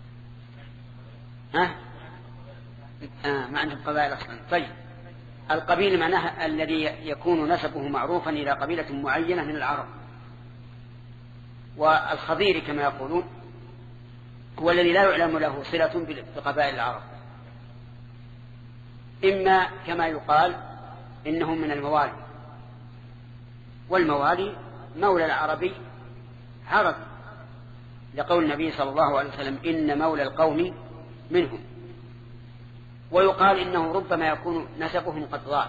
ها؟ آه ما عندهم قبائل أصلا. طيب القبيل معناها الذي يكون نسبه معروفا إلى قبيلة معينة من العرب. والخضيري كما يقولون هو الذي لا يعلم له صلة بقبائل العرب، إما كما يقال إنهم من الموالي، والموالي مولى العربي عرب، لقول النبي صلى الله عليه وسلم إن مولى القوم منهم. ويقال إنه ربما يكون نسبهم قد ضاع،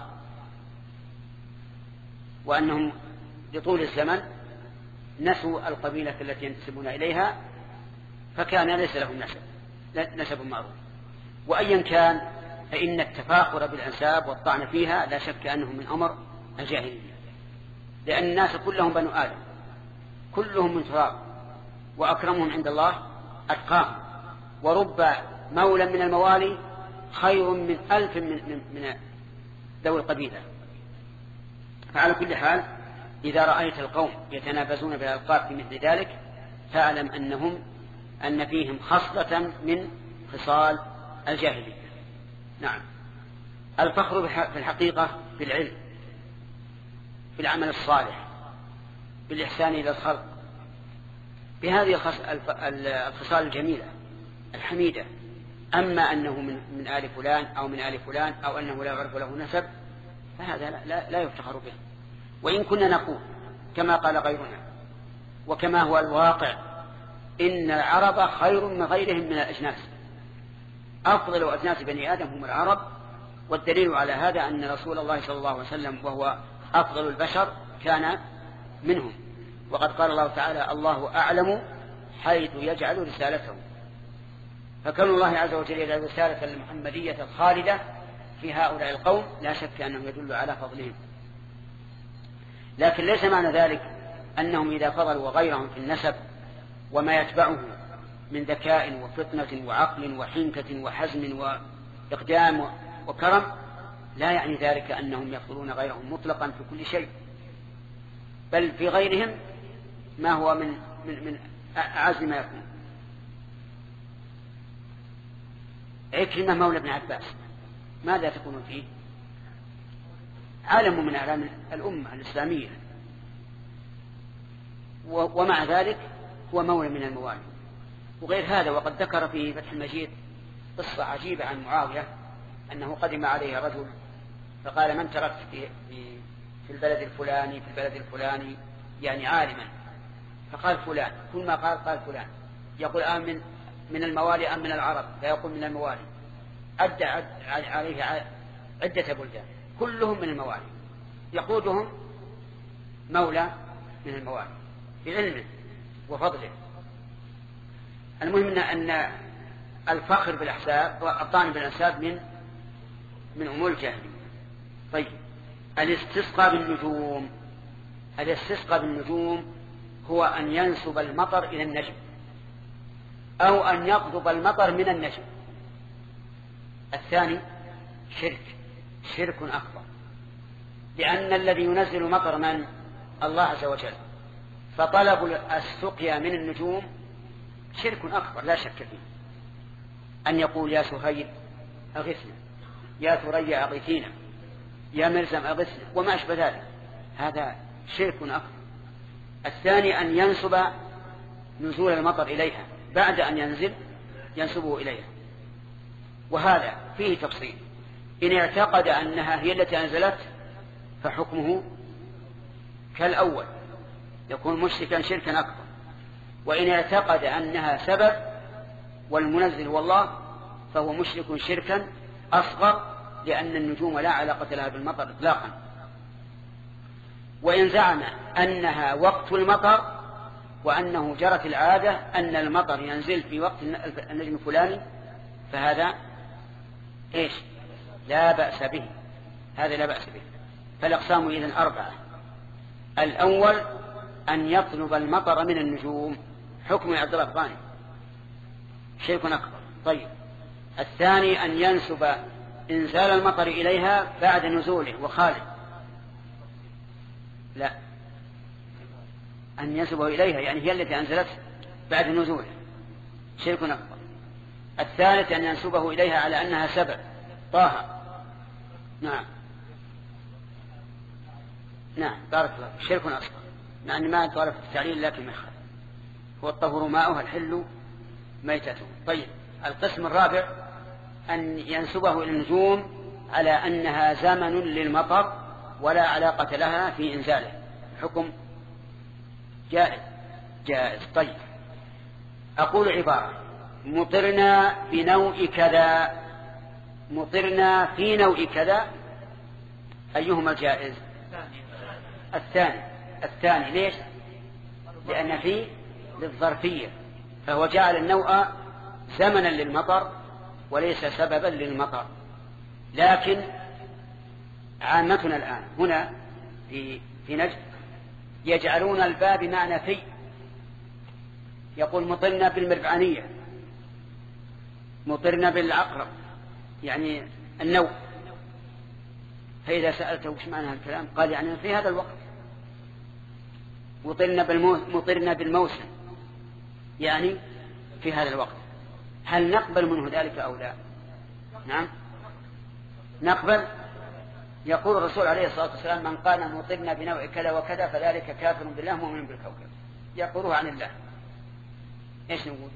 وأنهم لطول الزمن نسوا القبيلة التي ينتسبون إليها فكان ليس لهم نسب نسب معروف. وأيا كان فإن التفاخر بالأنساب والطعن فيها لا شك أنه من أمر الجاهلية، لأن الناس كلهم بنو آدم، كلهم من تراب، وأكرمهم عند الله أتقاهم. ورب مولى من الموالي خير من ألف من, من, من ذوي القبيلة. فعلى كل حال إذا رأيت القوم يتنافسون بالألقاب في مثل ذلك فاعلم أنهم أن فيهم خصلة من خصال الجاهلية. نعم. الفخر في الحقيقة بالعلم، بالعمل الصالح، بالإحسان إلى الخلق، بهذه الخصال الجميلة الحميدة. أما أنه من, من آل فلان أو من آل فلان أو أنه لا يعرف له نسب فهذا لا, لا, لا يفتخر به. وإن كنا نقول كما قال غيرنا وكما هو الواقع إن العرب خير من غيرهم من الأجناس، أفضل أجناس بني آدم هم العرب. والدليل على هذا أن رسول الله صلى الله عليه وسلم وهو أفضل البشر كان منهم. وقد قال الله تعالى الله أعلم حيث يجعل رسالته. فكون الله عز وجل يجعل رسالة المحمدية الخالدة في هؤلاء القوم لا شك أنه يدل على فضلهم. لكن ليس معنى ذلك أنهم إذا فضلوا غيرهم في النسب وما يتبعه من ذكاء وفطنة وعقل وحنكة وحزم وإقدام وكرم لا يعني ذلك أنهم يفضلون غيرهم مطلقا في كل شيء، بل في غيرهم ما هو من, من, من أعز ما يكون. عكرمة مولى ابن عباس ماذا تكون فيه؟ عالم من أعلام الأمة الإسلامية، ومع ذلك هو مولى من الموالي. وغير هذا وقد ذكر في فتح المجيد قصة عجيبة عن معاوية أنه قدم عليه رجل فقال من تركت في, في البلد الفلاني في البلد الفلاني يعني عالما، فقال فلان، كل ما قال قال فلان، يقول آم من, من الموالي أم من العرب، لا يقول من الموالي. أدى عليه عدة بلدان كلهم من الموالي، يقودهم مولى من الموالي بعلمه وفضله. المهم أن الفخر بالأحساب والطعن بالأنساب من من أمور الجاهلية. طيب الاستسقاء بالنجوم، الاستسقاء بالنجوم هو أن ينسب المطر إلى النجم أو أن يقضب المطر من النجم. الثاني شرك، شرك أكبر، لأن الذي ينزل مطر من الله عز وجل، فطلب السقيا من النجوم شرك أكبر لا شك فيه. أن يقول يا سهيل أغثنا، يا ثريا أغثينا، يا ملزم أغثنا وما أشبه ذلك، هذا شرك أكبر. الثاني أن ينسب نزول المطر إليها بعد أن ينزل ينسبه إليها، وهذا فيه تفصيل. إن اعتقد أنها هي التي أنزلت فحكمه كالأول يكون مشركا شركا أكبر، وإن اعتقد أنها سبب والمنزل هو الله فهو مشرك شركا أصغر، لأن النجوم لا علاقة لها بالمطر إطلاقا. وإن زعم أنها وقت المطر وأنه جرت العادة أن المطر ينزل في وقت النجم الفلاني فهذا إيش لا بأس به، هذا لا بأس به. فالأقسام إذن أربعة: الأول أن يطلب المطر من النجوم، حكم عبد الله الثاني شرك أكبر. طيب، الثاني أن ينسب إنزال المطر إليها بعد نزوله وخالد، لا، أن ينسبه إليها يعني هي التي أنزلت بعد نزوله، شرك أكبر. الثالث أن ينسبه إليها على أنها سبب، طه. نعم نعم بارك الله، شرك أصغر، مع أن ما طالب التعليل لكن مخل، هو الطهور ماؤها الحل ميتته. طيب، القسم الرابع أن ينسبه إلى النجوم على أنها زمن للمطر ولا علاقة لها في إنزاله، حكم جائز جائز. طيب، أقول عبارة: مطرنا بنوع كذا، مطرنا في نوع كذا، أيهما الجائز؟ الثاني. الثاني ليش؟ لأن فيه للظرفية، فهو جعل النوع زمنا للمطر وليس سببا للمطر. لكن عامتنا الآن هنا في في نجد يجعلون الباء بمعنى في، يقول مطرنا بالمربعانية، مطرنا بالعقرب، يعني النوع. فإذا سألته وش معنى الكلام قال يعني في هذا الوقت. مطرنا بالموسم، مطرنا بالموسم يعني في هذا الوقت. هل نقبل منه ذلك أو لا؟ نعم نقبل. يقول الرسول عليه الصلاة والسلام: من قال مطرنا بنوع كذا وكذا فذلك كافر بالله مؤمن بالكوكب. يقولوه عن الله. ايش نقول؟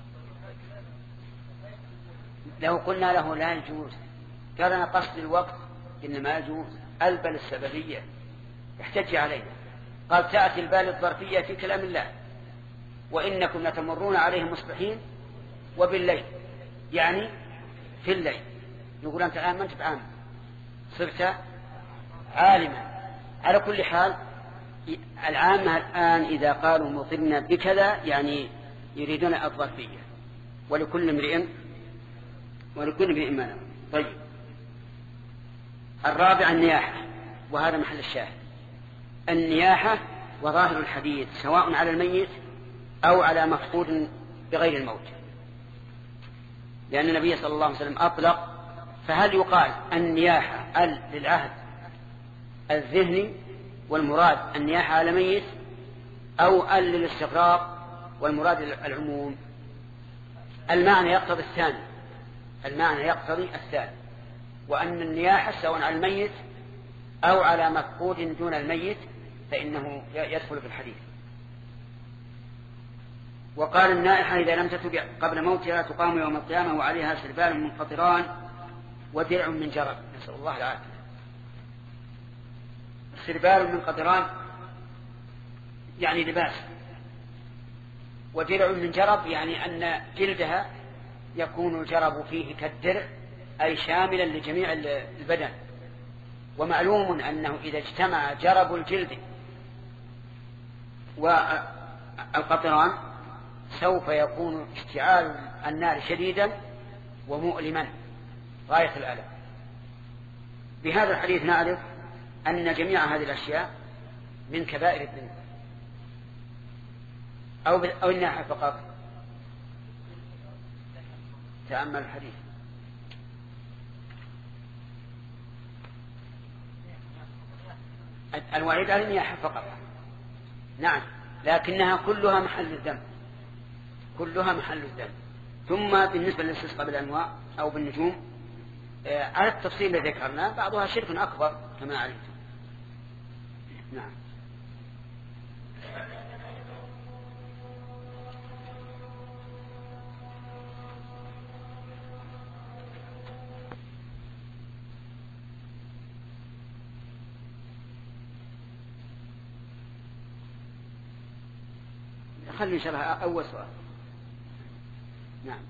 لو قلنا له لا يجوز قال أنا قصد الوقت، إنما يجوز البل السببية، يحتج عليه. قال تأتي البال الظرفية في كلام الله: وإنكم لتمرون عليهم مصبحين وبالليل، يعني في الليل. يقول أنت الآن ما أنت بعام، صرت عالما. على كل حال العامة الآن إذا قالوا مطرنا بكذا يعني يريدون الظرفية، ولكل امرئ ولكل امرئ ما نوى. طيب، الرابع النياحة، وهذا محل الشاهد. النياحة وظاهر الحديث سواء على الميت أو على مفقود بغير الموت، لأن النبي صلى الله عليه وسلم أطلق. فهل يقال النياحة ال للعهد الذهني والمراد النياحة على ميت، أو ال للاستغراق والمراد العموم؟ المعنى يقتضي الثاني، المعنى يقتضي الثاني، وأن النياحة سواء على الميت أو على مفقود دون الميت فإنه يدخل في الحديث. وقال النائحة إذا لم تتب قبل موتها تقام يوم القيامة وعليها سربال من قطران ودرع من جرب، نسأل الله العافية. سربال من قطران يعني لباس، ودرع من جرب يعني أن جلدها يكون الجرب فيه كالدرع، أي شاملا لجميع البدن. ومعلوم أنه إذا اجتمع جرب الجلد والقطران سوف يكون اشتعال النار شديدا ومؤلما غاية الألم. بهذا الحديث نعرف أن جميع هذه الأشياء من كبائر الذنوب، أو أو الناحية فقط. تأمل الحديث. الوعيد على النياحة فقط، نعم، لكنها كلها محل الذنب، كلها محل الذنب. ثم بالنسبة للاستسقاء بالأنواع أو بالنجوم على التفصيل الذي ذكرنا بعضها شرك أكبر كما علمتم. نعم. خلي شبه أول سؤال. نعم.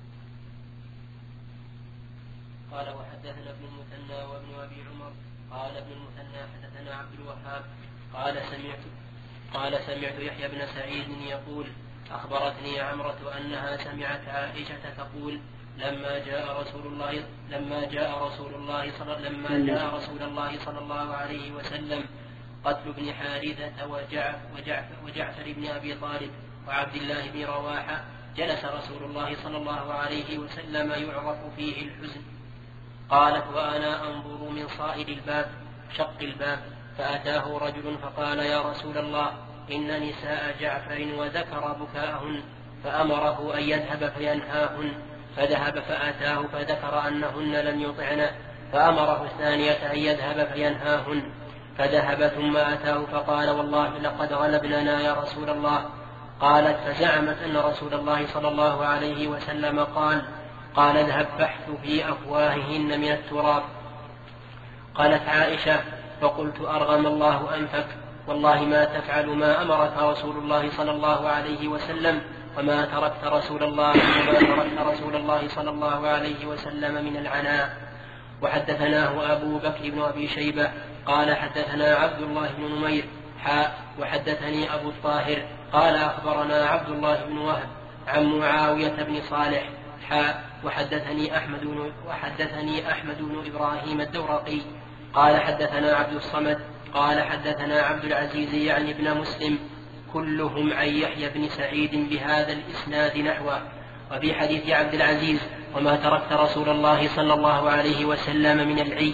قال وحدثنا ابن المثنى وابن أبي عمر قال ابن المثنى حدثنا عبد الوهاب قال سمعت قال سمعت يحيى بن سعيد يقول أخبرتني عمرة أنها سمعت عائشة تقول لما جاء رسول الله لما جاء رسول الله صلى لما جاء رسول الله صلى الله عليه وسلم قتل ابن حارثة وجعفر, وجعفر, وجعفر بن أبي طالب وعبد الله بن رواحة جلس رسول الله صلى الله عليه وسلم يعرف فيه الحزن. قالت وأنا أنظر من صائد الباب شق الباب فأتاه رجل فقال يا رسول الله إن نساء جعفر وذكر بكاءهن فأمره أن يذهب فينهاهن فذهب فأتاه فذكر أنهن لم يطعنه فأمره الثانية أن يذهب فينهاهن فذهب ثم أتاه فقال والله لقد غلبننا يا رسول الله. قالت فزعمت أن رسول الله صلى الله عليه وسلم قال قال اذهب فاحث في أفواههن من التراب. قالت عائشة فقلت أرغم الله أنفك والله ما تفعل ما أمرك رسول الله صلى الله عليه وسلم وما تركت رسول الله وما تركت رسول الله صلى الله عليه وسلم من العناء. وحدثناه أبو بكر بن أبي شيبة قال حدثنا عبد الله بن نمير حاء وحدثني أبو الطاهر قال أخبرنا عبد الله بن وهب عن معاوية بن صالح حاء وحدثني أحمد بن وحدثني أحمد بن إبراهيم الدورقي قال حدثنا عبد الصمد قال حدثنا عبد العزيز يعني ابن مسلم كلهم عن يحيى بن سعيد بهذا الإسناد نحوه. وفي حديث عبد العزيز وما تركت رسول الله صلى الله عليه وسلم من العي.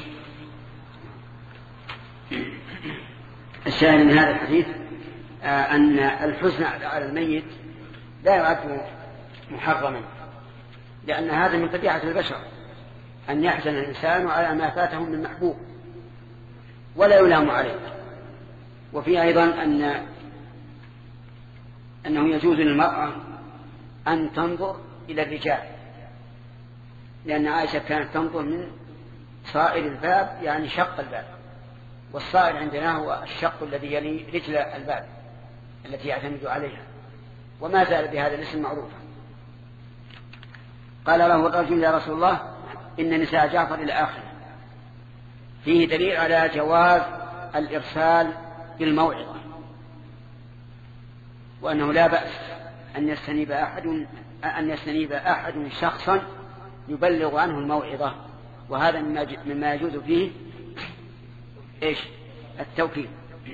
الشاهد من هذا الحديث أن الحزن على الميت لا يعد محرما لأن هذا من طبيعة البشر أن يحزن الإنسان على ما فاته من محبوب ولا يلام عليه. وفي أيضا أن أنه يجوز للمرأة أن تنظر إلى الرجال لأن عائشة كانت تنظر من صائر الباب يعني شق الباب والصائر عندنا هو الشق الذي يلي رجل الباب التي يعتمد عليها وما زال بهذا الاسم معروفا. قال له الرجل يا رسول الله إن نساء جعفر إلى آخره فيه دليل على جواز الإرسال بالموعظة وأنه لا بأس أن يستنيب أحد أن يستنيب أحد شخصا يبلغ عنه الموعظة وهذا مما يجوز فيه إيش التوكيد.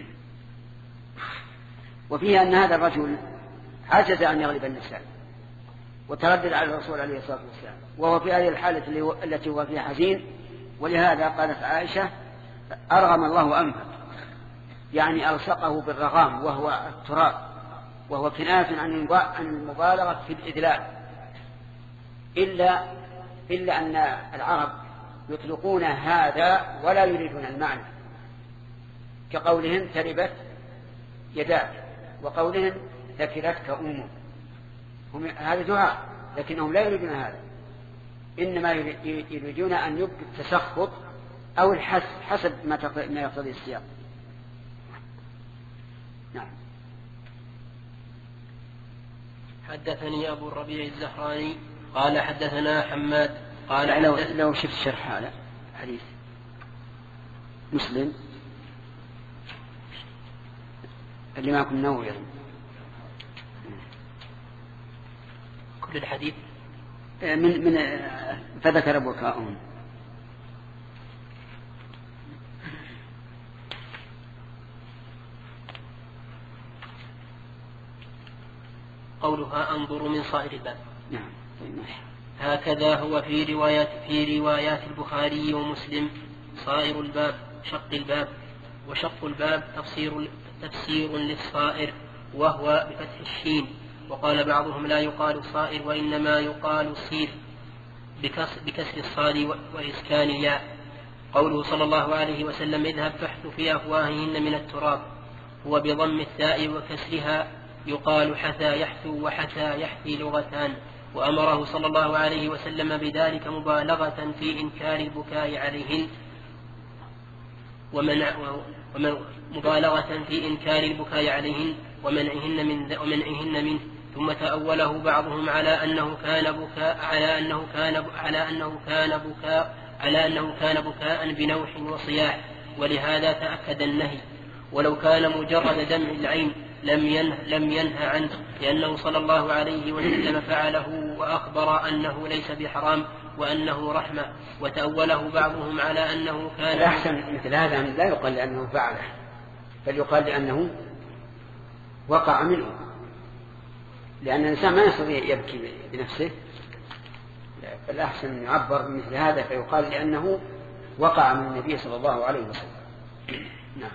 وفيه أن هذا الرجل عجز أن يغلب النساء وتردد على الرسول عليه الصلاة والسلام وهو في هذه الحالة التي هو فيها حزين ولهذا قالت عائشة أرغم الله أنفك يعني ألصقه بالرغام وهو التراب وهو كناية عن المبالغة في الإدلال إلا, إلا أن العرب يطلقون هذا ولا يريدون المعنى كقولهم تربت يداك وقولهم ذكرتك أمك هذا دعاء لكنهم لا يريدون هذا إنما يريدون أن يبقى التسخط أو الحس حسب ما يقتضي السياق. نعم. حدثني أبو الربيع الزهراني قال حدثنا حماد قال لو, لو شفت شرح هذا حديث مسلم اللي معكم نووي كل الحديث من من فذكر بكاءهم. قولها أنظر من صائر الباب. نعم. هكذا هو في روايات في روايات البخاري ومسلم صائر الباب شق الباب وشق الباب تفسير تفسير للصائر وهو بفتح الشين. وقال بعضهم لا يقال صائر وإنما يقال صير بكسر الصاد وإسكان الياء. قوله صلى الله عليه وسلم اذهب فاحث في أفواههن من التراب هو بضم الثاء وكسرها يقال حثى يحثو وحثى يحثي لغتان. وأمره صلى الله عليه وسلم بذلك مبالغة في إنكار البكاء عليهن ومنع ومن مبالغة في إنكار البكاء عليهن ومنعهن من ومنعهن منه. ثم تأوله بعضهم على أنه كان بكاء على أنه كان على أنه كان بكاء على أنه كان بكاء بنوح وصياح ولهذا تأكد النهي. ولو كان مجرد دمع العين لم ينه, لم ينه عنه، لأنه صلى الله عليه وسلم فعله وأخبر أنه ليس بحرام وأنه رحمة. وتأوله بعضهم على أنه كان الأحسن مثل هذا لا يقال لأنه فعله، بل يقال لأنه وقع منه، لأن الإنسان ما يستطيع يبكي بنفسه، فالأحسن يعبر مثل هذا فيقال لأنه وقع من النبي صلى الله عليه وسلم. نعم.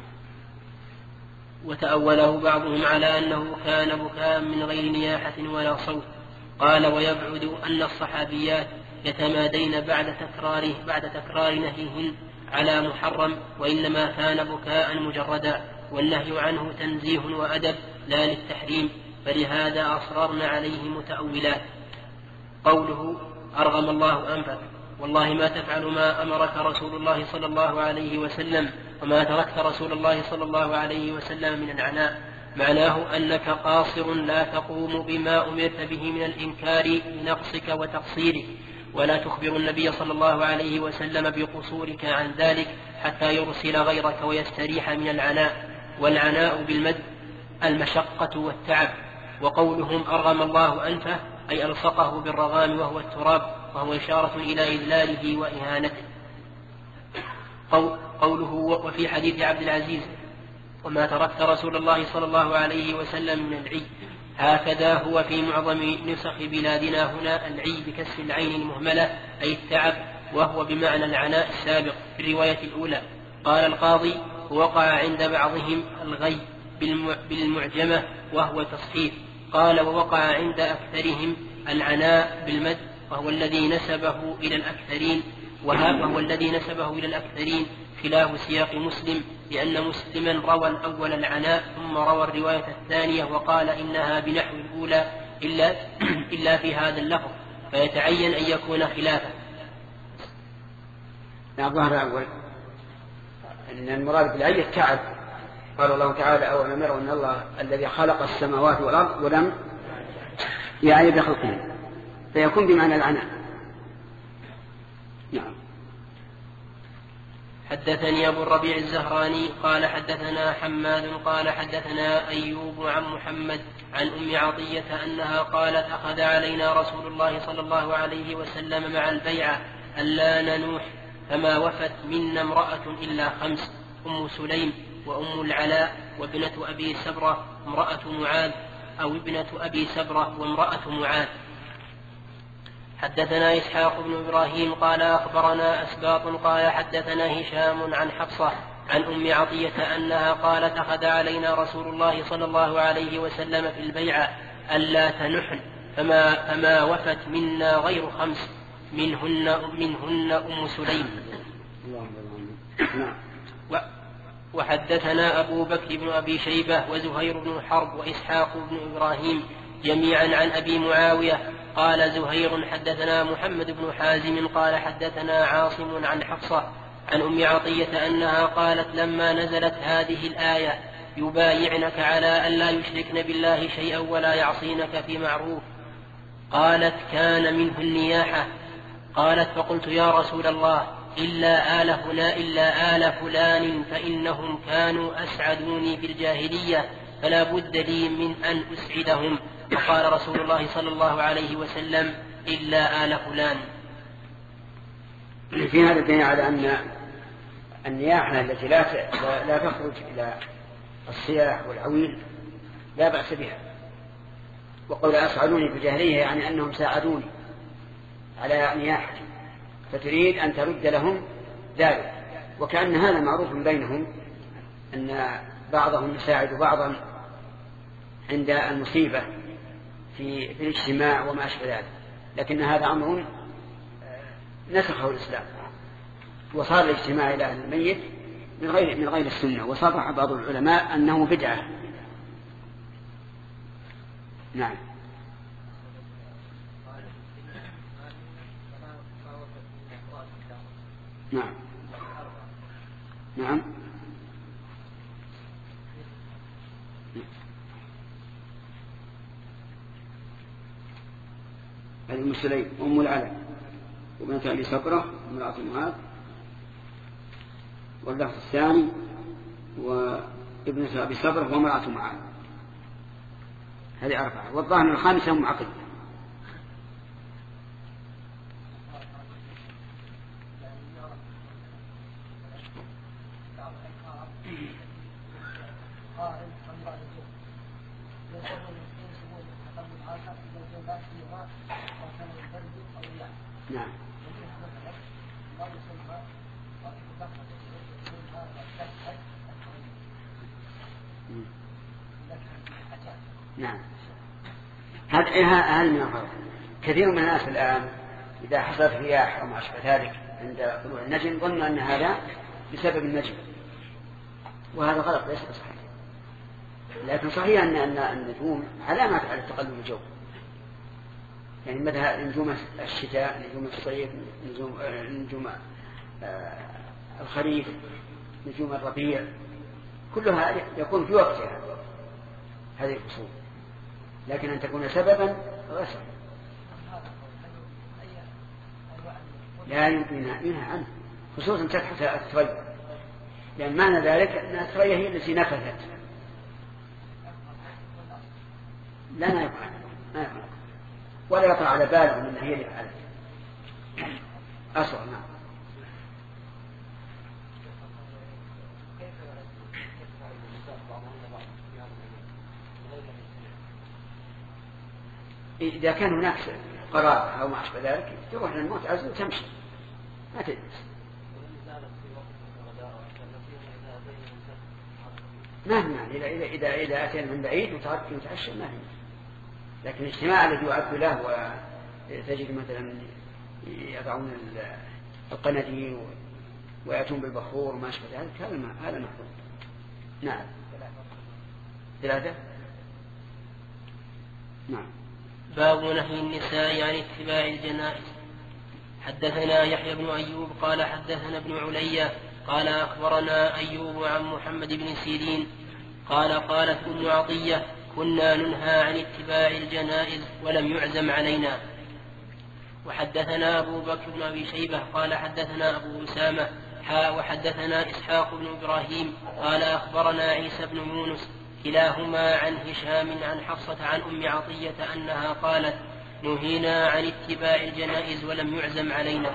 وتأوله بعضهم على أنه كان بكاء من غير نياحة ولا صوت. قال ويبعد أن الصحابيات يتمادين بعد تكراره بعد تكرار نهيهن على محرم، وإنما كان بكاء مجردا، والنهي عنه تنزيه وأدب لا للتحريم، فلهذا أصررن عليه متأولات. قوله أرغم الله أنفك، والله ما تفعل ما أمرك رسول الله صلى الله عليه وسلم وما تركت رسول الله صلى الله عليه وسلم من العناء، معناه أنك قاصر لا تقوم بما أمرت به من الإنكار لنقصك وتقصيرك، ولا تخبر النبي صلى الله عليه وسلم بقصورك عن ذلك حتى يرسل غيرك ويستريح من العناء. والعناء بالمد المشقة والتعب. وقولهم أرغم الله أنفه أي ألصقه بالرغام وهو التراب، وهو إشارة إلى إذلاله وإهانته. قوله وفي حديث عبد العزيز وما تركت رسول الله صلى الله عليه وسلم من العي، هكذا هو في معظم نسخ بلادنا هنا العي بكسر العين المهملة أي التعب، وهو بمعنى العناء السابق في الرواية الأولى. قال القاضي وقع عند بعضهم الغي بالمعجمة وهو تصحيف. قال ووقع عند أكثرهم العناء بالمد وهو الذي نسبه إلى الأكثرين، وهو الذي نسبه إلى الأكثرين خلاف سياق مسلم، لأن مسلما روى الأول العناء ثم روى الرواية الثانية وقال إنها بنحو الأولى إلا, إلا في هذا اللفظ، فيتعين أن يكون خلافه. الظاهر الأول أن المراد بالعي التعب. قال الله تعالى أولم يروا أن الله الذي خلق السماوات والأرض ولم يعي بخلقه، فيكون بمعنى العناء. نعم. حدثني أبو الربيع الزهراني قال حدثنا حماد قال حدثنا أيوب عن محمد عن أم عطية أنها قالت أخذ علينا رسول الله صلى الله عليه وسلم مع البيعة ألا ننوح، فما وفت منا امرأة إلا خمس: أم سليم وأم العلاء وابنة أبي سبرة امرأة معاذ، أو ابنة أبي سبرة وامرأة معاذ. حدثنا إسحاق بن إبراهيم قال أخبرنا أسباط قال حدثنا هشام عن حفصة عن أم عطية أنها قالت أخذ علينا رسول الله صلى الله عليه وسلم في البيعة ألا تنحن، فما, فما وفت منا غير خمس، منهن, منهن أم سليم. وحدثنا أبو بكر بن أبي شيبة وزهير بن حرب وإسحاق بن إبراهيم جميعا عن أبي معاوية قال زهير حدثنا محمد بن حازم قال حدثنا عاصم عن حفصة عن أم عطية أنها قالت لما نزلت هذه الآية يبايعنك على أن لا يشركن بالله شيئا ولا يعصينك في معروف، قالت كان منه النياحة. قالت فقلت يا رسول الله إلا آل هنا إلا آل فلان فإنهم كانوا أسعدوني في الجاهلية فلا بد لي من أن أسعدهم، فقال رسول الله صلى الله عليه وسلم إلا آل فلان. في هذا الدليل على أن النياحة التي لا لا تخرج إلى الصياح والعويل لا بأس بها، وقول أسعدوني في الجاهلية يعني أنهم ساعدوني على نياحتي، فتريد أن ترد لهم ذلك، وكأن هذا معروف بينهم أن بعضهم يساعد بعضا عند المصيبة في الاجتماع وما أشبه ذلك، لكن هذا أمر نسخه الإسلام، وصار الاجتماع إلى الميت من غير من غير السنة، وصرح بعض العلماء أنه بدعة. نعم. نعم. نعم. أم سليم أم العلاء وابنة أبي سبرة امرأة معاذ، واللفظ الثاني ابن أبي صبرة وامرأة معاذ، هذه أربعة. والظاهر الخامسة أم عقيل. نعم. نعم. هذا من الفرق. كثير من الناس الآن إذا حصلت رياح أو ما أشبه ذلك عند طلوع النجم ظن أن هذا بسبب النجم، وهذا غلط ليس صحيح. لكن صحيح أن النجوم علامات على تقلب الجو، يعني مثلا نجوم الشتاء، نجوم الصيف، نجوم, نجوم الخريف، نجوم الربيع، كلها يكون في وقتها هذه الفصول، لكن أن تكون سببا غسل لا يمكن منها عنه، خصوصا تحت الثريا، لأن معنى ذلك أن الثريا هي التي نفذت. لا ما يفعل ما يفعل ولا يطلع على باله من هي اللي فعلت أصلا. نعم. إذا كان هناك قرار أو ما أشبه ذلك تروح للموت عزل وتمشي ما تجلس. ما هنا إذا إذا إذا إذا أتينا من بعيد وتعرف وتعشى ما هنا، لكن الاجتماع الذي يعد له وتجد مثلا يضعون القناديل ويأتون بالبخور وما أشبه ذلك هذا هذا محظوظ. نعم. ثلاثة. نعم. باب نهي النساء عن اتباع الجنائز. حدثنا يحيى بن أيوب قال حدثنا ابن علية قال أخبرنا أيوب عن محمد بن سيرين قال قالت أم عطية كنا ننهى عن اتباع الجنائز ولم يعزم علينا. وحدثنا أبو بكر بن أبي شيبة قال حدثنا أبو أسامة حاء وحدثنا إسحاق بن إبراهيم قال أخبرنا عيسى بن يونس كلاهما عن هشام عن حفصة عن أم عطية أنها قالت نهينا عن اتباع الجنائز ولم يعزم علينا.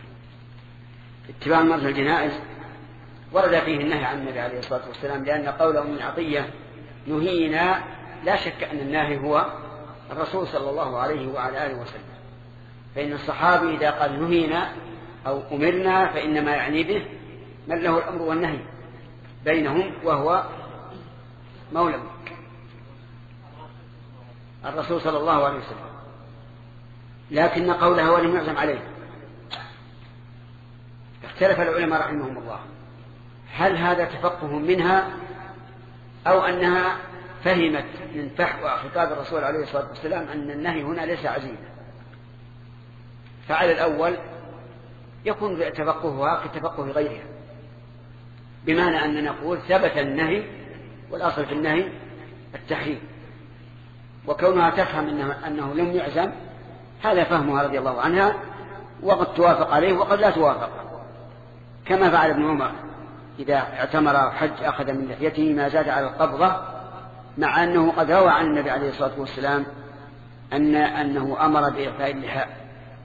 اتباع مرضى الجنائز ورد فيه النهي عن النبي عليه الصلاة والسلام، لأن قول أم عطية نهينا لا شك أن الناهي هو الرسول صلى الله عليه وعلى آله وسلم، فإن الصحابي إذا قال نهينا أو أمرنا فإنما يعني به من له الأمر والنهي بينهم وهو مولى الرسول صلى الله عليه وسلم. لكن قولها ولم يعزم عليه اختلف العلماء رحمهم الله هل هذا تفقه منها أو أنها فهمت من فحوى خطاب الرسول عليه الصلاة والسلام أن النهي هنا ليس عزيما. فعلى الأول يكون تفقهها كتفقه غيرها، بمعنى أن نقول ثبت النهي والأصل في النهي التحريم، وكونها تفهم إنه, أنه لم يعزم هذا فهمها رضي الله عنها، وقد توافق عليه وقد لا توافق، كما فعل ابن عمر إذا اعتمر حج أخذ من لحيته ما زاد على القبضة، مع أنه قد روى عن النبي عليه الصلاة والسلام أن أنه أمر بإعفاء اللحاء.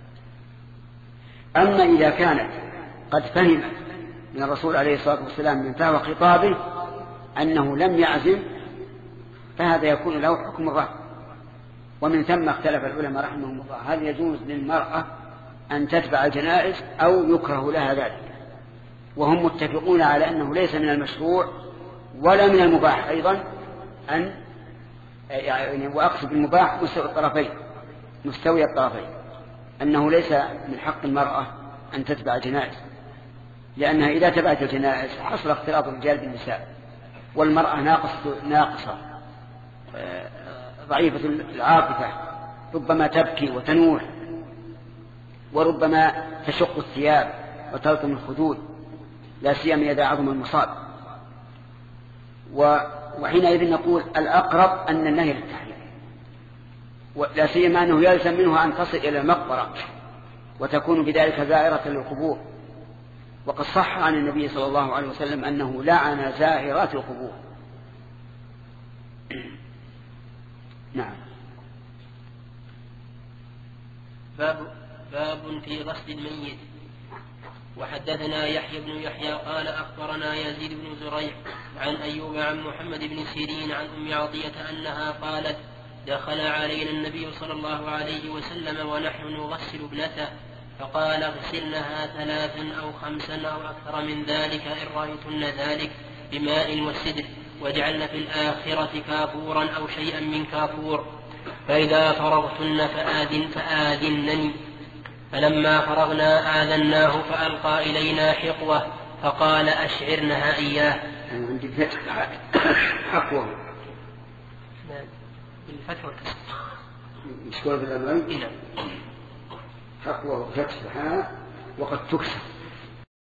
أما إذا كانت قد فهمت من الرسول عليه الصلاة والسلام من فهو خطابه أنه لم يعزم فهذا يكون له حكم الرفع. ومن ثم اختلف العلماء رحمهم الله هل يجوز للمرأة أن تتبع الجنائز أو يكره لها ذلك، وهم متفقون على أنه ليس من المشروع ولا من المباح أيضا أن يعني، وأقصد بالمباح مستوي الطرفين مستوي الطرفين أنه ليس من حق المرأة أن تتبع الجنائز، لأنها إذا تبعت الجنائز حصل اختلاط الرجال بالنساء، والمرأة ناقصة ناقصة ضعيفة العاطفة، ربما تبكي وتنوح، وربما تشق الثياب وتلطم الخدود، لا سيما إذا عظم المصاب. وحينئذ نقول الأقرب أن النهي للتحريم، ولا سيما أنه يلزم منه أن تصل إلى المقبرة وتكون بذلك زائرة للقبور، وقد صح عن النبي صلى الله عليه وسلم أنه لعن زائرات القبور نعم. باب باب في غسل الميت. وحدثنا يحيى بن يحيى قال أخبرنا يزيد بن زريع عن أيوب عن محمد بن سيرين عن أم عطية أنها قالت دخل علينا النبي صلى الله عليه وسلم ونحن نغسل ابنته فقال اغسلنها ثلاثا أو خمسا أو أكثر من ذلك إن رأيتن ذلك بماء والسدر واجعلن في الآخرة كافورا أو شيئا من كافور فإذا فرغتن فآذن فآذنني. فلما فرغنا آذناه فألقى إلينا حقوة فقال أشعرنها إياه. عندي فتح حقوة بالفتح والكسر مشكورة بالأمرين. حقوة فتحها وقد تكسر